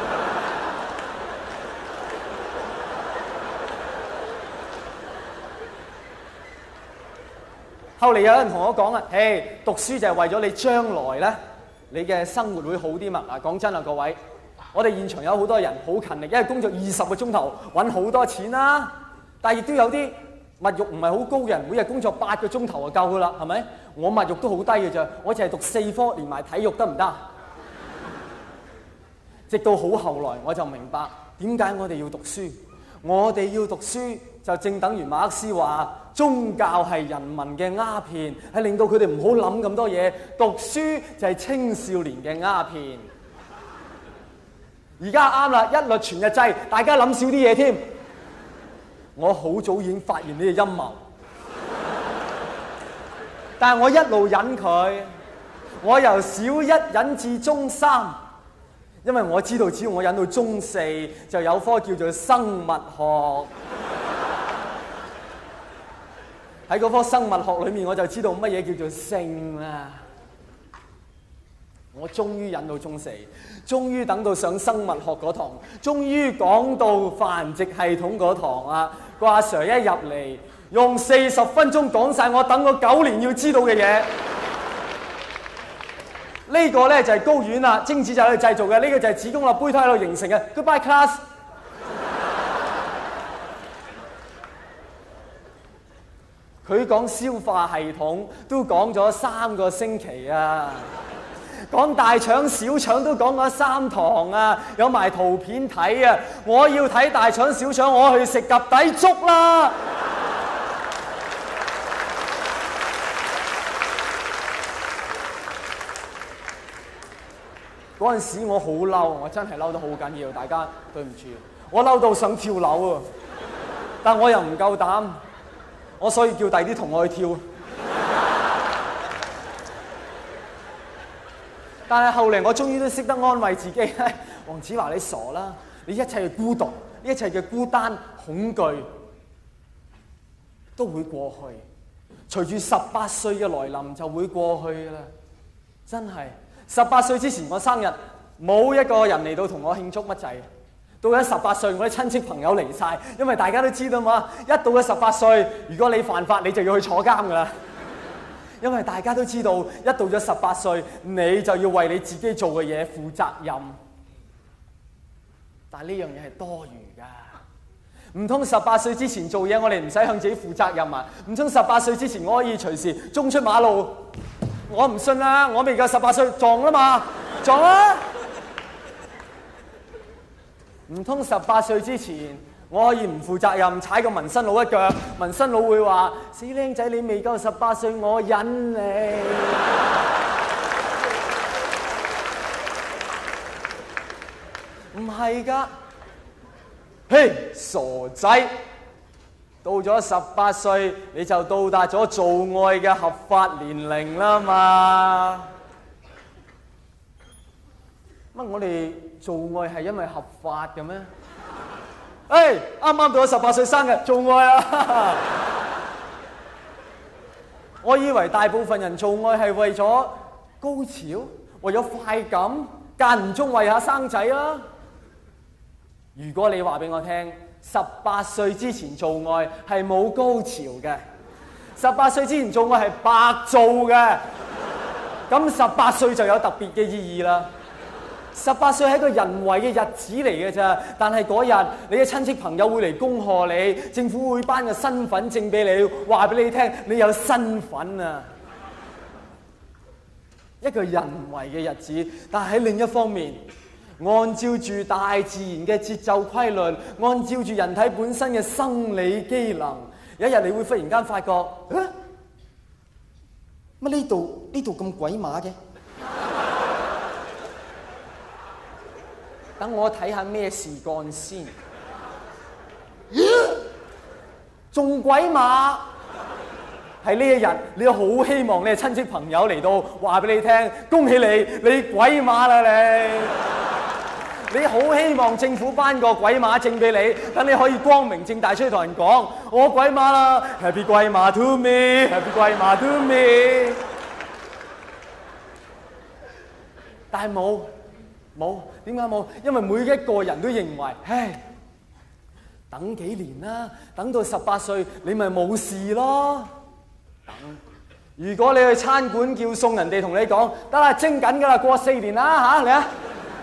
後嚟有人同我講啊，誒，讀書就係為咗你將來咧，你嘅生活會好啲嘛。嗱，講真啦，各位，我哋現場有好多人好勤力，一日工作二十個鐘頭，揾好多錢啦。但係亦都有啲物欲唔係好高嘅人，每日工作八個鐘頭就夠噶啦，係咪？我物欲都好低嘅啫，我淨係讀四科，連埋體育得唔得？直到好後來，我就明白點解我哋要讀書。我哋要讀書，就正等於馬克思話，宗教係人民嘅鴉片，係令到佢哋唔好諗咁多嘢。讀書就係青少年嘅鴉片。而家啱啦，一律全日制，大家諗少啲嘢添。我好早已經發現呢個陰謀，但係我一路忍佢，我由小一忍至中三。因為我知道，只要我忍到中四，就有科叫做生物學。喺嗰科生物學裏面，我就知道乜嘢叫做性啦。我終於忍到中四，終於等到上生物學嗰堂，終於講到繁殖系統嗰堂啊！個阿 Sir 一入嚟，用四十分鐘講晒我等我九年要知道嘅嘢。呢個咧就係睾丸啦，精子就喺度製造嘅，呢個就係子宮啦，胚胎喺度形成嘅。Goodbye class。佢講消化系統都講咗三個星期啊，講大腸小腸都講咗三堂啊，有埋圖片睇啊！我要睇大腸小腸，我去食及第粥啦。嗰陣時我好嬲，我真係嬲得好緊要，大家對唔住，我嬲到想跳樓啊！但我又唔夠膽，我所以叫第啲同學去跳。但係後嚟我終於都識得安慰自己，黃子華你傻啦！你一切嘅孤獨，一切嘅孤單、恐懼都會過去，隨住十八歲嘅來臨就會過去啦，真係。十八歲之前我生日， 冇一個人嚟到同我慶祝乜滯。到咗十八歲，我啲親戚朋友嚟晒，因為大家都知道嘛，一到咗十八歲，如果你犯法，你就要去坐監㗎啦。因為大家都知道，一到咗十八歲，你就要為你自己做嘅嘢負責任。但係呢樣嘢係多餘㗎。唔通十八歲之前做嘢，我哋唔使向自己負責任啊？唔通十八歲之前我可以隨時衝出馬路？我唔信啦，我未夠十八歲撞啦嘛，撞啦！唔通十八歲之前我可以唔負責任踩個紋身佬一腳，紋身佬會話：死僆仔，你未夠十八歲，我忍你。唔係㗎，嘿，傻仔，到咗十八歲你就到達咗做愛嘅合法年齡啦嘛。乜我哋做愛係因為合法嘅咩？誒，啱啱到咗十八歲生日做愛啊！我以為大部分人做愛係為咗高潮，為咗快感，間唔中為下生仔啊！如果你話俾我聽，十八歲之前做愛係冇高潮嘅，十八歲之前做愛係白做嘅，咁十八歲就有特別嘅意義啦。十八歲係一個人為嘅日子嚟嘅咋，但係嗰日你嘅親戚朋友會嚟恭賀你，政府會頒個身份證俾你，話俾你聽你有身份啊！一個人為嘅日子，但係喺另一方面，按照住大自然嘅節奏規律，按照住人體本身嘅生理機能，有一日你會忽然間發覺，乜呢度呢度咁鬼馬嘅？等我睇下咩事幹先，仲鬼馬！喺呢一日，你好希望你嘅親戚朋友嚟到話俾你聽，恭喜你，你鬼馬啦你！你好希望政府頒個鬼馬證俾你，等你可以光明正大出去同人講，我鬼馬啦 ，Happy 鬼馬 to me，Happy 鬼馬 to me。但係冇。冇，點解冇？因為每一個人都認為，唉，等幾年啦，等到十八歲你咪冇事咯。等，如果你去餐館叫餸，人哋同你講，得啦，蒸緊㗎啦，過四年啦嚇，嚟啊！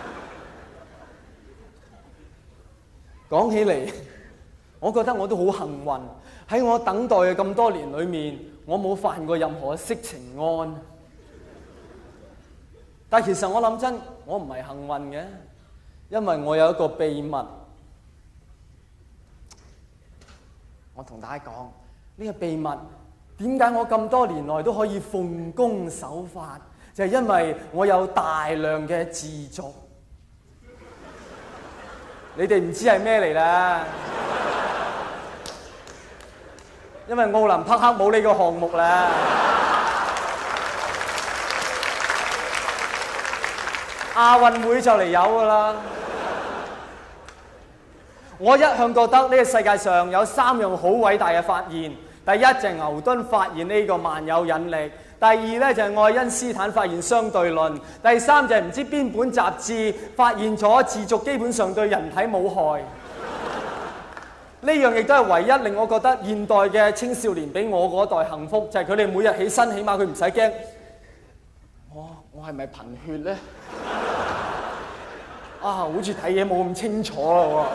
講起嚟，我覺得我都好幸運，喺我等待嘅咁多年裏面，我冇犯過任何色情案。但其實我諗真，我唔係幸運嘅，因為我有一個秘密。我同大家講呢個秘密，點解我咁多年來都可以奉公守法，就係因為我有大量嘅自足。你哋唔知係咩嚟啦，因為奧林匹克冇呢個項目啦。亞運會就嚟有㗎啦！我一向覺得呢個世界上有三樣好偉大嘅發現，第一就係牛頓發現呢個萬有引力，第二咧就係愛因斯坦發現相對論，第三就係唔知邊本雜誌發現咗自瀆基本上對人體冇害。呢樣亦都係唯一令我覺得現代嘅青少年比我嗰代幸福，就係佢哋每日起身，起碼佢唔使驚。我我係咪貧血咧？啊，好似睇嘢冇咁清楚啦喎！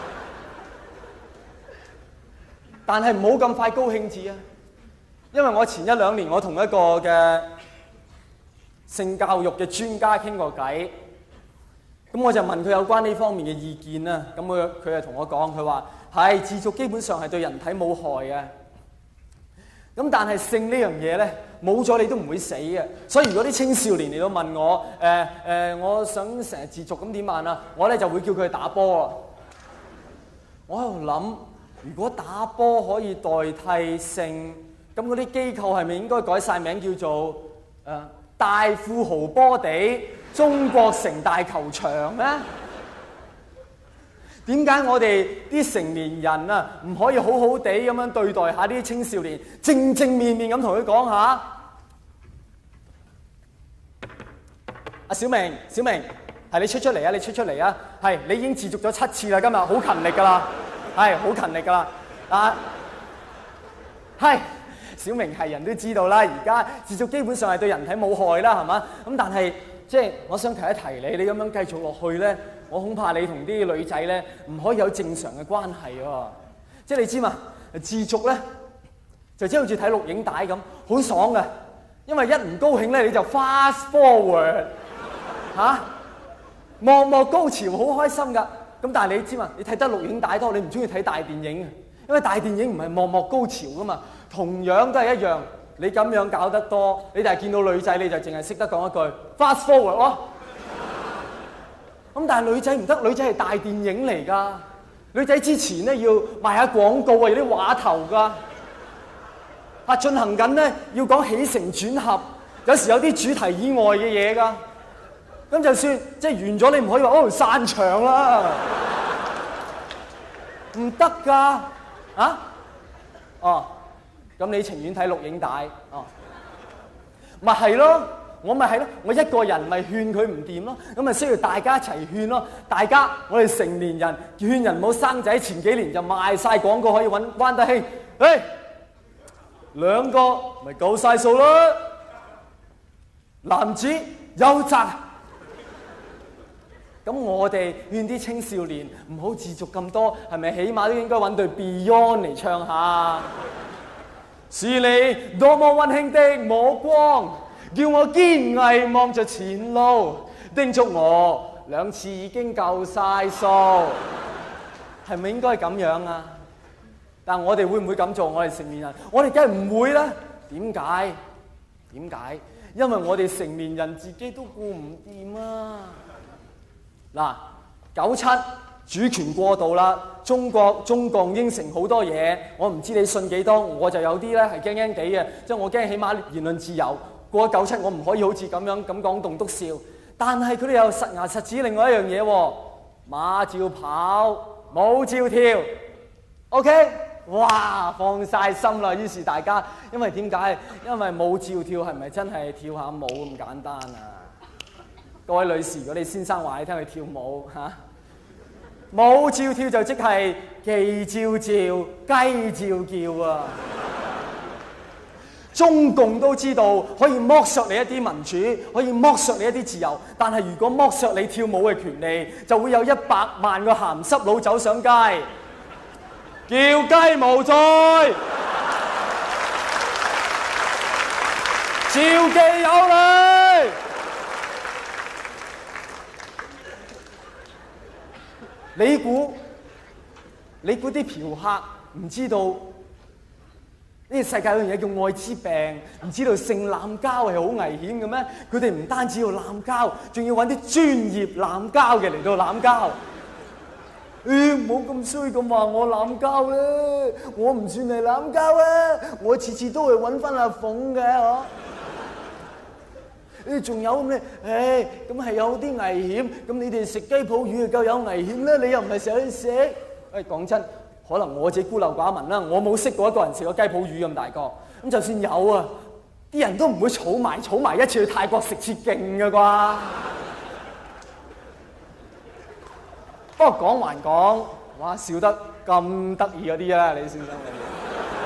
但係唔好咁快高興住啊，因為我前一兩年我同一個嘅性教育嘅專家傾過偈，咁我就問佢有關呢方面嘅意見啦。咁佢佢就同我講，佢話係自瀆基本上係對人體冇害嘅。咁但係性呢樣嘢咧，冇咗你都唔會死嘅。所以如果啲青少年嚟到問我，誒、呃、誒、呃，我想成日自瀆咁點辦啊？我咧就會叫佢去打波啊。我喺度諗，如果打波可以代替性，咁嗰啲機構係咪應該改晒名叫做誒、呃、大富豪波地中國城大球場咧？點解我哋啲成年人啊唔可以好好地咁樣對待下啲青少年，正正面面咁同佢講下？阿小明，小明， 係你出出嚟啊！你出出嚟啊！係你已經自瀆咗七次啦，今日好勤力㗎啦，係好勤力㗎啦啊！係小明係人都知道啦，而家自瀆基本上係對人體冇害啦，係嘛？咁但係即係我想提一提你，你咁樣繼續落去咧，我恐怕你同啲女仔咧唔可以有正常嘅關係喎。即係你知嘛？自瀆咧就即係好似睇錄影帶咁，好爽嘅，因為一唔高興咧你就 fast forward 嚇、啊。幕幕高潮好開心㗎，咁但係你知嘛？你睇得錄影帶多，你唔中意睇大電影，因為大電影唔係幕幕高潮㗎嘛。同樣都係一樣，你咁樣搞得多，你就係見到女仔你就淨係識得講一句 fast forward 咯。咁但係女仔唔得，女仔係大電影嚟㗎。女仔之前咧要賣下廣告啊，有啲話頭㗎。啊，進行緊咧要講起承轉合，有時有啲主題以外嘅嘢㗎。咁就算即係完咗，你唔可以話哦散場啦，唔得㗎啊！哦，咁你情願睇錄影帶哦？咪係咯，我咪係咯，我一個人咪勸佢唔掂咯，咁咪需要大家一齊勸咯。大家我哋成年人勸人唔好生仔，前幾年就賣晒廣告可以揾彎得興，誒兩個咪夠晒數啦，男子有責。咁我哋勸啲青少年唔好自瀆咁多，係咪起碼都應該揾對 Beyond 嚟唱下？是你多麼溫馨的目光，叫我堅毅望着前路，叮囑我兩次已經夠晒數，係咪應該咁樣啊？但我哋會唔會咁做？我哋成年人，我哋梗係唔會啦。點解？點解？因為我哋成年人自己都顧唔掂啊！嗱，九七主權過度啦，中國中共應承好多嘢，我唔知你信幾多，我就有啲咧係驚驚地嘅，即係我驚起碼言論自由過咗九七，我唔可以好似咁樣咁講棟篤笑，但係佢哋又實牙實齒另外一樣嘢喎，馬照跑，舞照跳 ，OK， 哇，放晒心啦，於是大家因為點解？因為舞照跳係咪真係跳下舞咁簡單啊？各位女士，如果你先生話你聽佢跳舞嚇，舞照跳就即係雞照叫，雞照叫啊！中共都知道可以剝削你一啲民主，可以剝削你一啲自由，但係如果剝削你跳舞嘅權利，就會有一百萬個鹹濕佬走上街，叫雞無罪，召妓有理。你估你估啲嫖客唔知道呢個世界有樣嘢叫愛滋病，唔知道性濫交係好危險嘅咩？佢哋唔單止要濫交，仲要揾啲專業濫交嘅嚟到濫交。誒，唔好咁衰咁話我濫交啦，我唔算係濫交啊，我次次都會揾翻阿鳳嘅嗬。誒，仲有咁咧？誒，咁係有啲危險。咁你哋食雞泡魚就夠有危險啦！你又唔係成日去食。誒，講真，可能我自己孤陋寡聞啦，我冇識過一個人食過雞泡魚咁大個。咁就算有啊，啲人都唔會儲埋儲埋一次去泰國食次勁嘅啩。不過講還講，哇，笑得咁得意嗰啲啊，李先生你。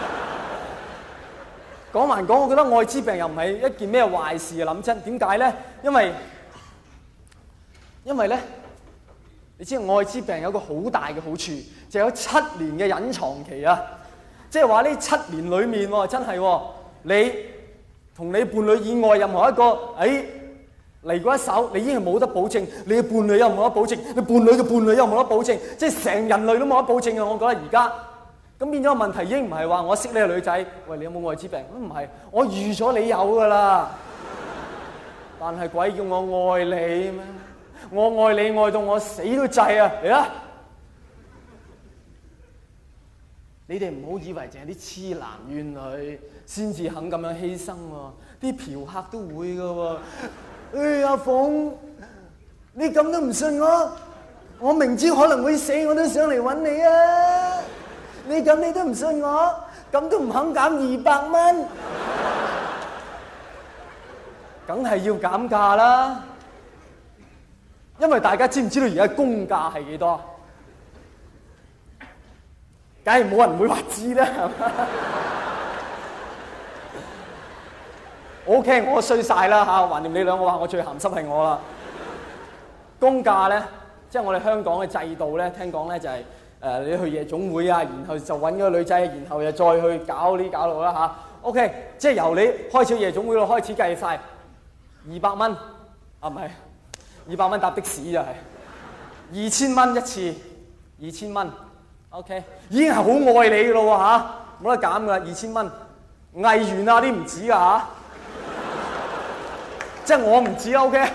講還講，我覺得愛滋病又唔係一件咩壞事啊！諗真，點解咧？因為因為咧，你知愛滋病有個好大嘅好處，就有七年嘅隱藏期啊！即係話呢七年裡面喎，真係喎，你同你伴侶以外任何一個，誒嚟過一手，你已經係冇得保證，你嘅伴侶又冇得保證，你伴侶嘅伴侶又冇得保證，即係成人類都冇得保證啊！我覺得而家。咁變咗個問題已經唔係話我識呢個女仔，喂，你有冇愛滋病？都唔係，我預咗你有噶啦。但係鬼叫我愛你咩？我愛你愛到我死都制啊！嚟啦！你哋唔好以為淨係啲痴男怨女先至肯咁樣犧牲喎，啲嫖客都會噶喎。誒，阿鳳，你咁都唔信我？我明知可能會死，我都上嚟揾你啊！你咁你都唔信我，咁都唔肯減二百蚊，梗係要減價啦！ 因為大家知唔知道而家公價係幾多？梗係冇人會話知啦，係嘛？OK， 我衰晒啦嚇，橫掂你兩個話我最鹹濕係我啦。公價咧，即係我哋香港嘅制度咧，聽講咧就係、是、誒、呃、你去夜總會啊，然後就揾嗰個女仔，然後又再去搞呢搞路啦嚇。OK， 即係由你開始夜總會度開始計晒二百蚊，啊唔係二百蚊搭的士就係、是、二千蚊一次，二千蚊。OK， 已經係好愛你嘅咯喎嚇，冇得減噶啦，二千蚊。藝員啊啲唔止噶嚇，即係我唔止啦 OK。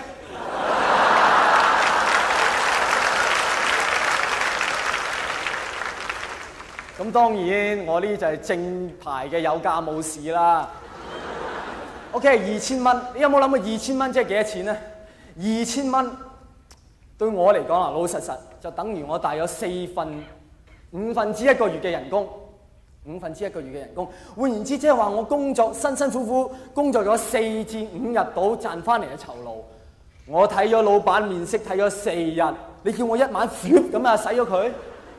咁當然我呢就係正牌嘅有價冇市啦。OK， 二千蚊，你有冇諗過二千蚊即係幾多錢咧？二千蚊對我嚟講啊，老老實實就等於我大約四分五分之一個月嘅人工，五分之一個月嘅人工。換言之，即係話我工作辛辛苦苦工作咗四至五日到賺翻嚟嘅酬勞，我睇咗老闆面色睇咗四日，你叫我一晚咁啊使咗佢？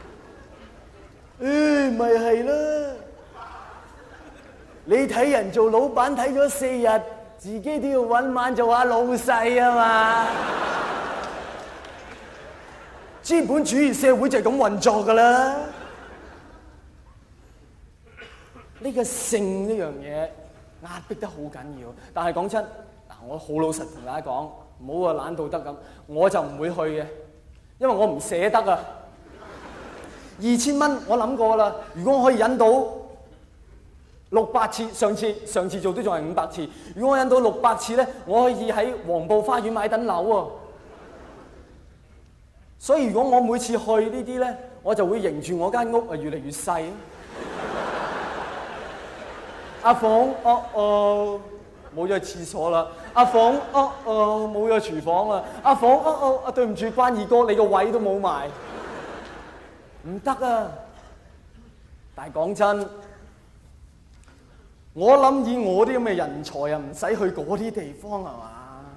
誒，咪係啦！你睇人做老闆睇咗四日，自己都要揾晚做下老細啊嘛！資本主義社會就係咁運作噶啦。呢個性呢樣嘢壓迫得好緊要，但係講真，嗱我好老實同大家講，唔好話懶到得咁，我就唔會去嘅，因為我唔捨得啊。二千蚊我諗過啦，如果我可以引到六百次，上次上次做都仲係五百次，如果我引到六百次咧，我可以喺黃埔花園買棟樓喎。所以如果我每次去呢啲咧，我就會迎住我間屋啊越嚟越細。阿鳳，哦哦，冇咗廁所啦。阿鳳，哦哦，冇咗廚房啦。阿鳳，哦哦，對唔住，關二哥，你個位都冇埋。唔得啊！但係講真，我諗以我啲咁嘅人才啊，唔使去嗰啲地方係嘛？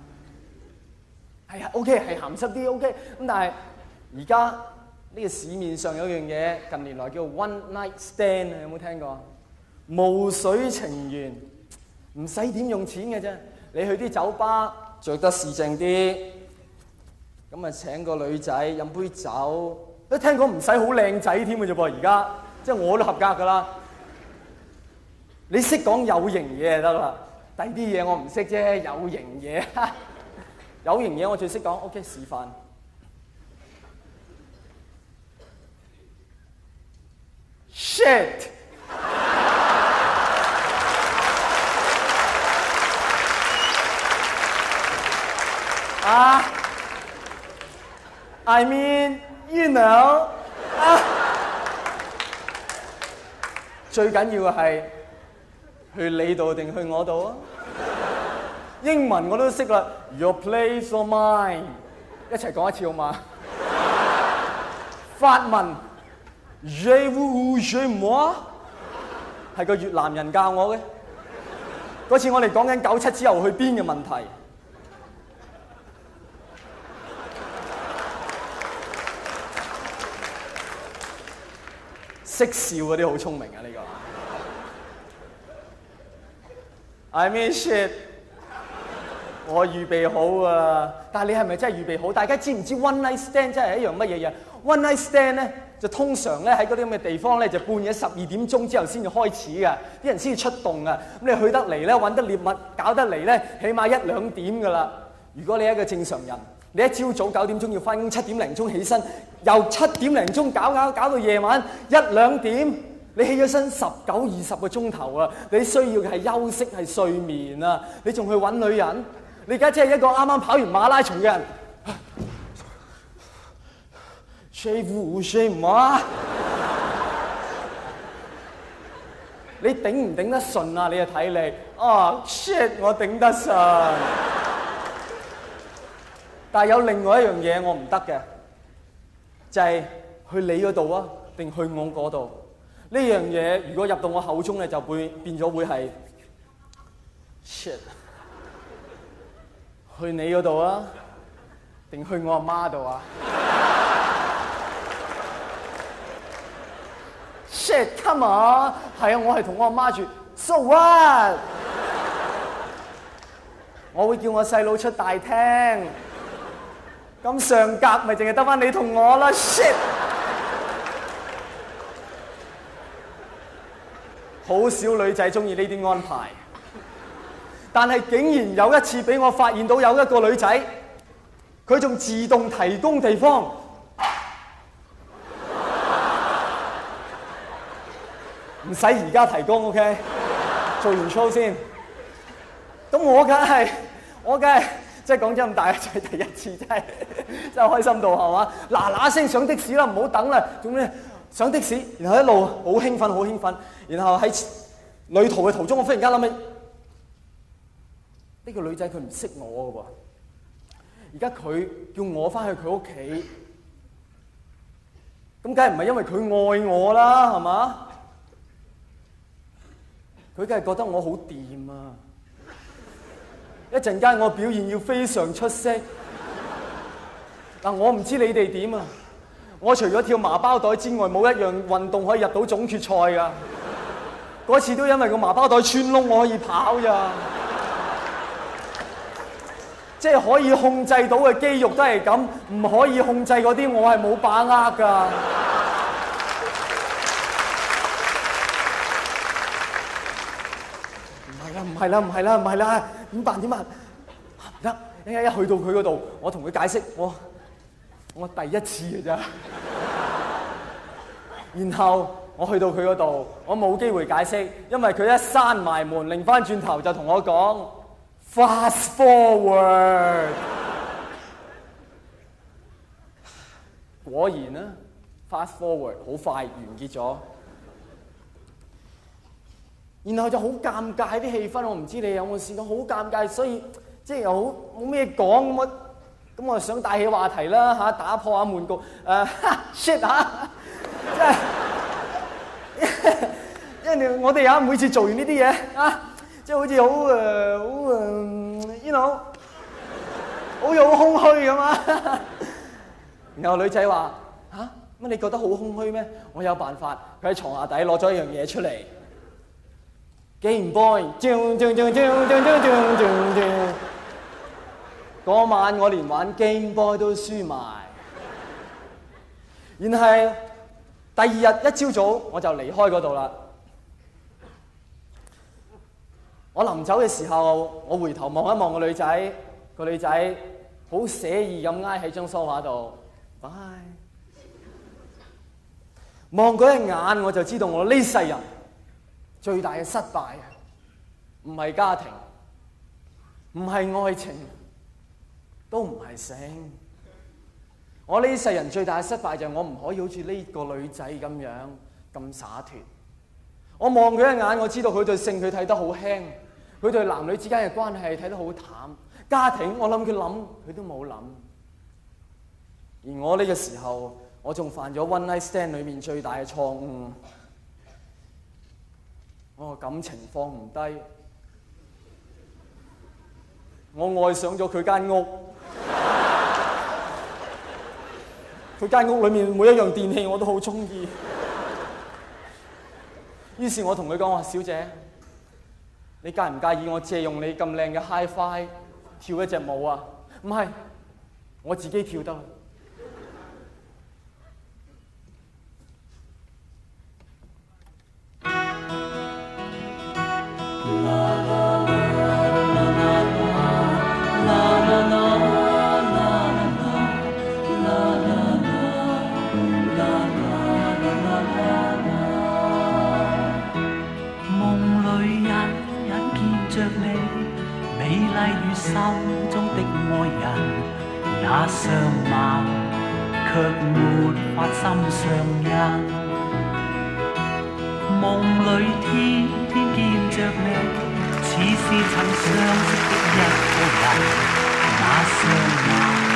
係啊 ，OK 係鹹濕啲 OK。咁但係而家呢個市面上有樣嘢，近年來叫 one night stand 啊，有冇聽過？霧水情緣，唔使點用錢嘅啫。你去啲酒吧着得市正啲，咁啊請個女仔飲杯酒。都聽講唔使好靚仔添嘅啫噃，而家即係我都合格噶啦。你識講有型嘢就得啦，第啲嘢我唔識啫。有型嘢，有型嘢我最識講。OK， 示範。Shit！ 啊 ，I mean。You know 啊，最緊要嘅係去你度定去我度啊？英文我都識啦 ，Your place or mine， 一齊講一次好嘛？法文 Je vous je moi 係個越南人教我嘅。嗰次我哋講緊九七之後去邊嘅問題。識笑嗰啲好聰明啊！呢個 I mean shit， 我預備好啊！但係你係咪真係預備好？大家知唔知 one night stand 真係一樣乜嘢嘢 ？one night stand 咧就通常咧喺嗰啲咁嘅地方咧就半夜十二點鐘之後先至開始㗎，啲人先至出動啊！咁你去得嚟咧揾得獵物，搞得嚟咧起碼一兩點㗎啦。如果你係一個正常人，你一朝早九點鐘要翻工，七點零鐘起身，由七點零鐘搞搞搞到夜晚一兩點，你起咗身十九二十個鐘頭啊！你需要嘅係休息係睡眠啊！你仲去揾女人？你而家即係一個啱啱跑完馬拉松嘅人。Chez vous chez moi， 你頂唔頂得順啊？你就睇你。哦 shit， 我頂得順。但係有另外一樣嘢我唔得嘅，就係去你嗰度啊，定去我嗰度？呢樣嘢如果入到我口中咧，就會變咗會係 shit。去你嗰度啊， 定去我阿媽度啊？Shit, come on！ 係啊，我係同我阿媽住。So what？ 我會叫我細佬出大廳。咁上格咪淨係得返你同我啦 ！Shit！ 好少女仔中意呢啲安排，但係竟然有一次俾我發現到有一個女仔，佢仲自動提供地方，唔使而家提供 ，OK？ 做完 show 先。咁我梗係，我梗係，即係講真咁大個仔第一次，真係真係開心到係嘛？嗱嗱聲上的士啦，唔好等啦，做咩？上的士，然後一路好興奮，好興奮，然後喺旅途嘅途中，我忽然間諗起呢個女仔佢唔識我嘅喎，而家佢叫我翻去佢屋企，咁梗係唔係因為佢愛我啦，係嘛？佢梗係覺得我好掂啊！一陣間我表現要非常出色，嗱我唔知你哋點啊！我除咗跳麻包袋之外，冇一樣運動可以入到總決賽㗎。嗰次都因為個麻包袋穿窿，我可以跑咋。即係可以控制到嘅肌肉都係咁，唔可以控制嗰啲，我係冇把握㗎。唔係啦，唔係啦，唔係啦，唔係啦，點辦點辦？唔得，一一去到佢嗰度，我同佢解釋我。我第一次嘅咋，然後我去到佢嗰度，我冇機會解釋，因為佢一閂埋門，擰翻轉頭就同我講 fast forward。果然啦 ，fast forward 好快完結咗，然後就好尷尬啲氣氛，我唔知你有冇試過，好尷尬，所以即係又好冇咩講咁啊。咁我就想帶起話題啦嚇，打破下悶局。誒 shit 嚇，即係因為我哋啊每次做完呢啲嘢啊，即係好似好誒好誒，you know，好似好空虛咁啊。然後女仔話嚇，乜你覺得好空虛咩？我有辦法，佢喺床下底攞咗一樣嘢出嚟 ，Game Boy，嗰晚我連玩 Game Boy 都輸埋，然後第二日一朝早我就離開嗰度啦。我臨走嘅時候，我回頭望一望個女仔，個女仔好寫意咁挨喺張梳化度，拜。望嗰一眼我就知道我呢世人最大嘅失敗啊，唔係家庭，唔係愛情。都唔係性，我呢世人最大嘅失敗就係我唔可以好似呢個女仔咁樣咁灑脫。我望佢一眼，我知道佢對性佢睇得好輕，佢對男女之間嘅關係睇得好淡，家庭我諗佢諗佢都冇諗。而我呢個時候，我仲犯咗 One Night Stand 裏面最大嘅錯誤，我個感情放唔低，我愛上咗佢間屋。佢間屋裏面每一樣電器我都好中意，於是我同佢講話：小姐，你介唔介意我借用你咁靚嘅 Hi-Fi 跳一隻舞啊？唔係，我自己跳得。 心中的愛人也相貌，卻沒法心上人。夢裏天天見着你，似是曾相識的一個人，那相貌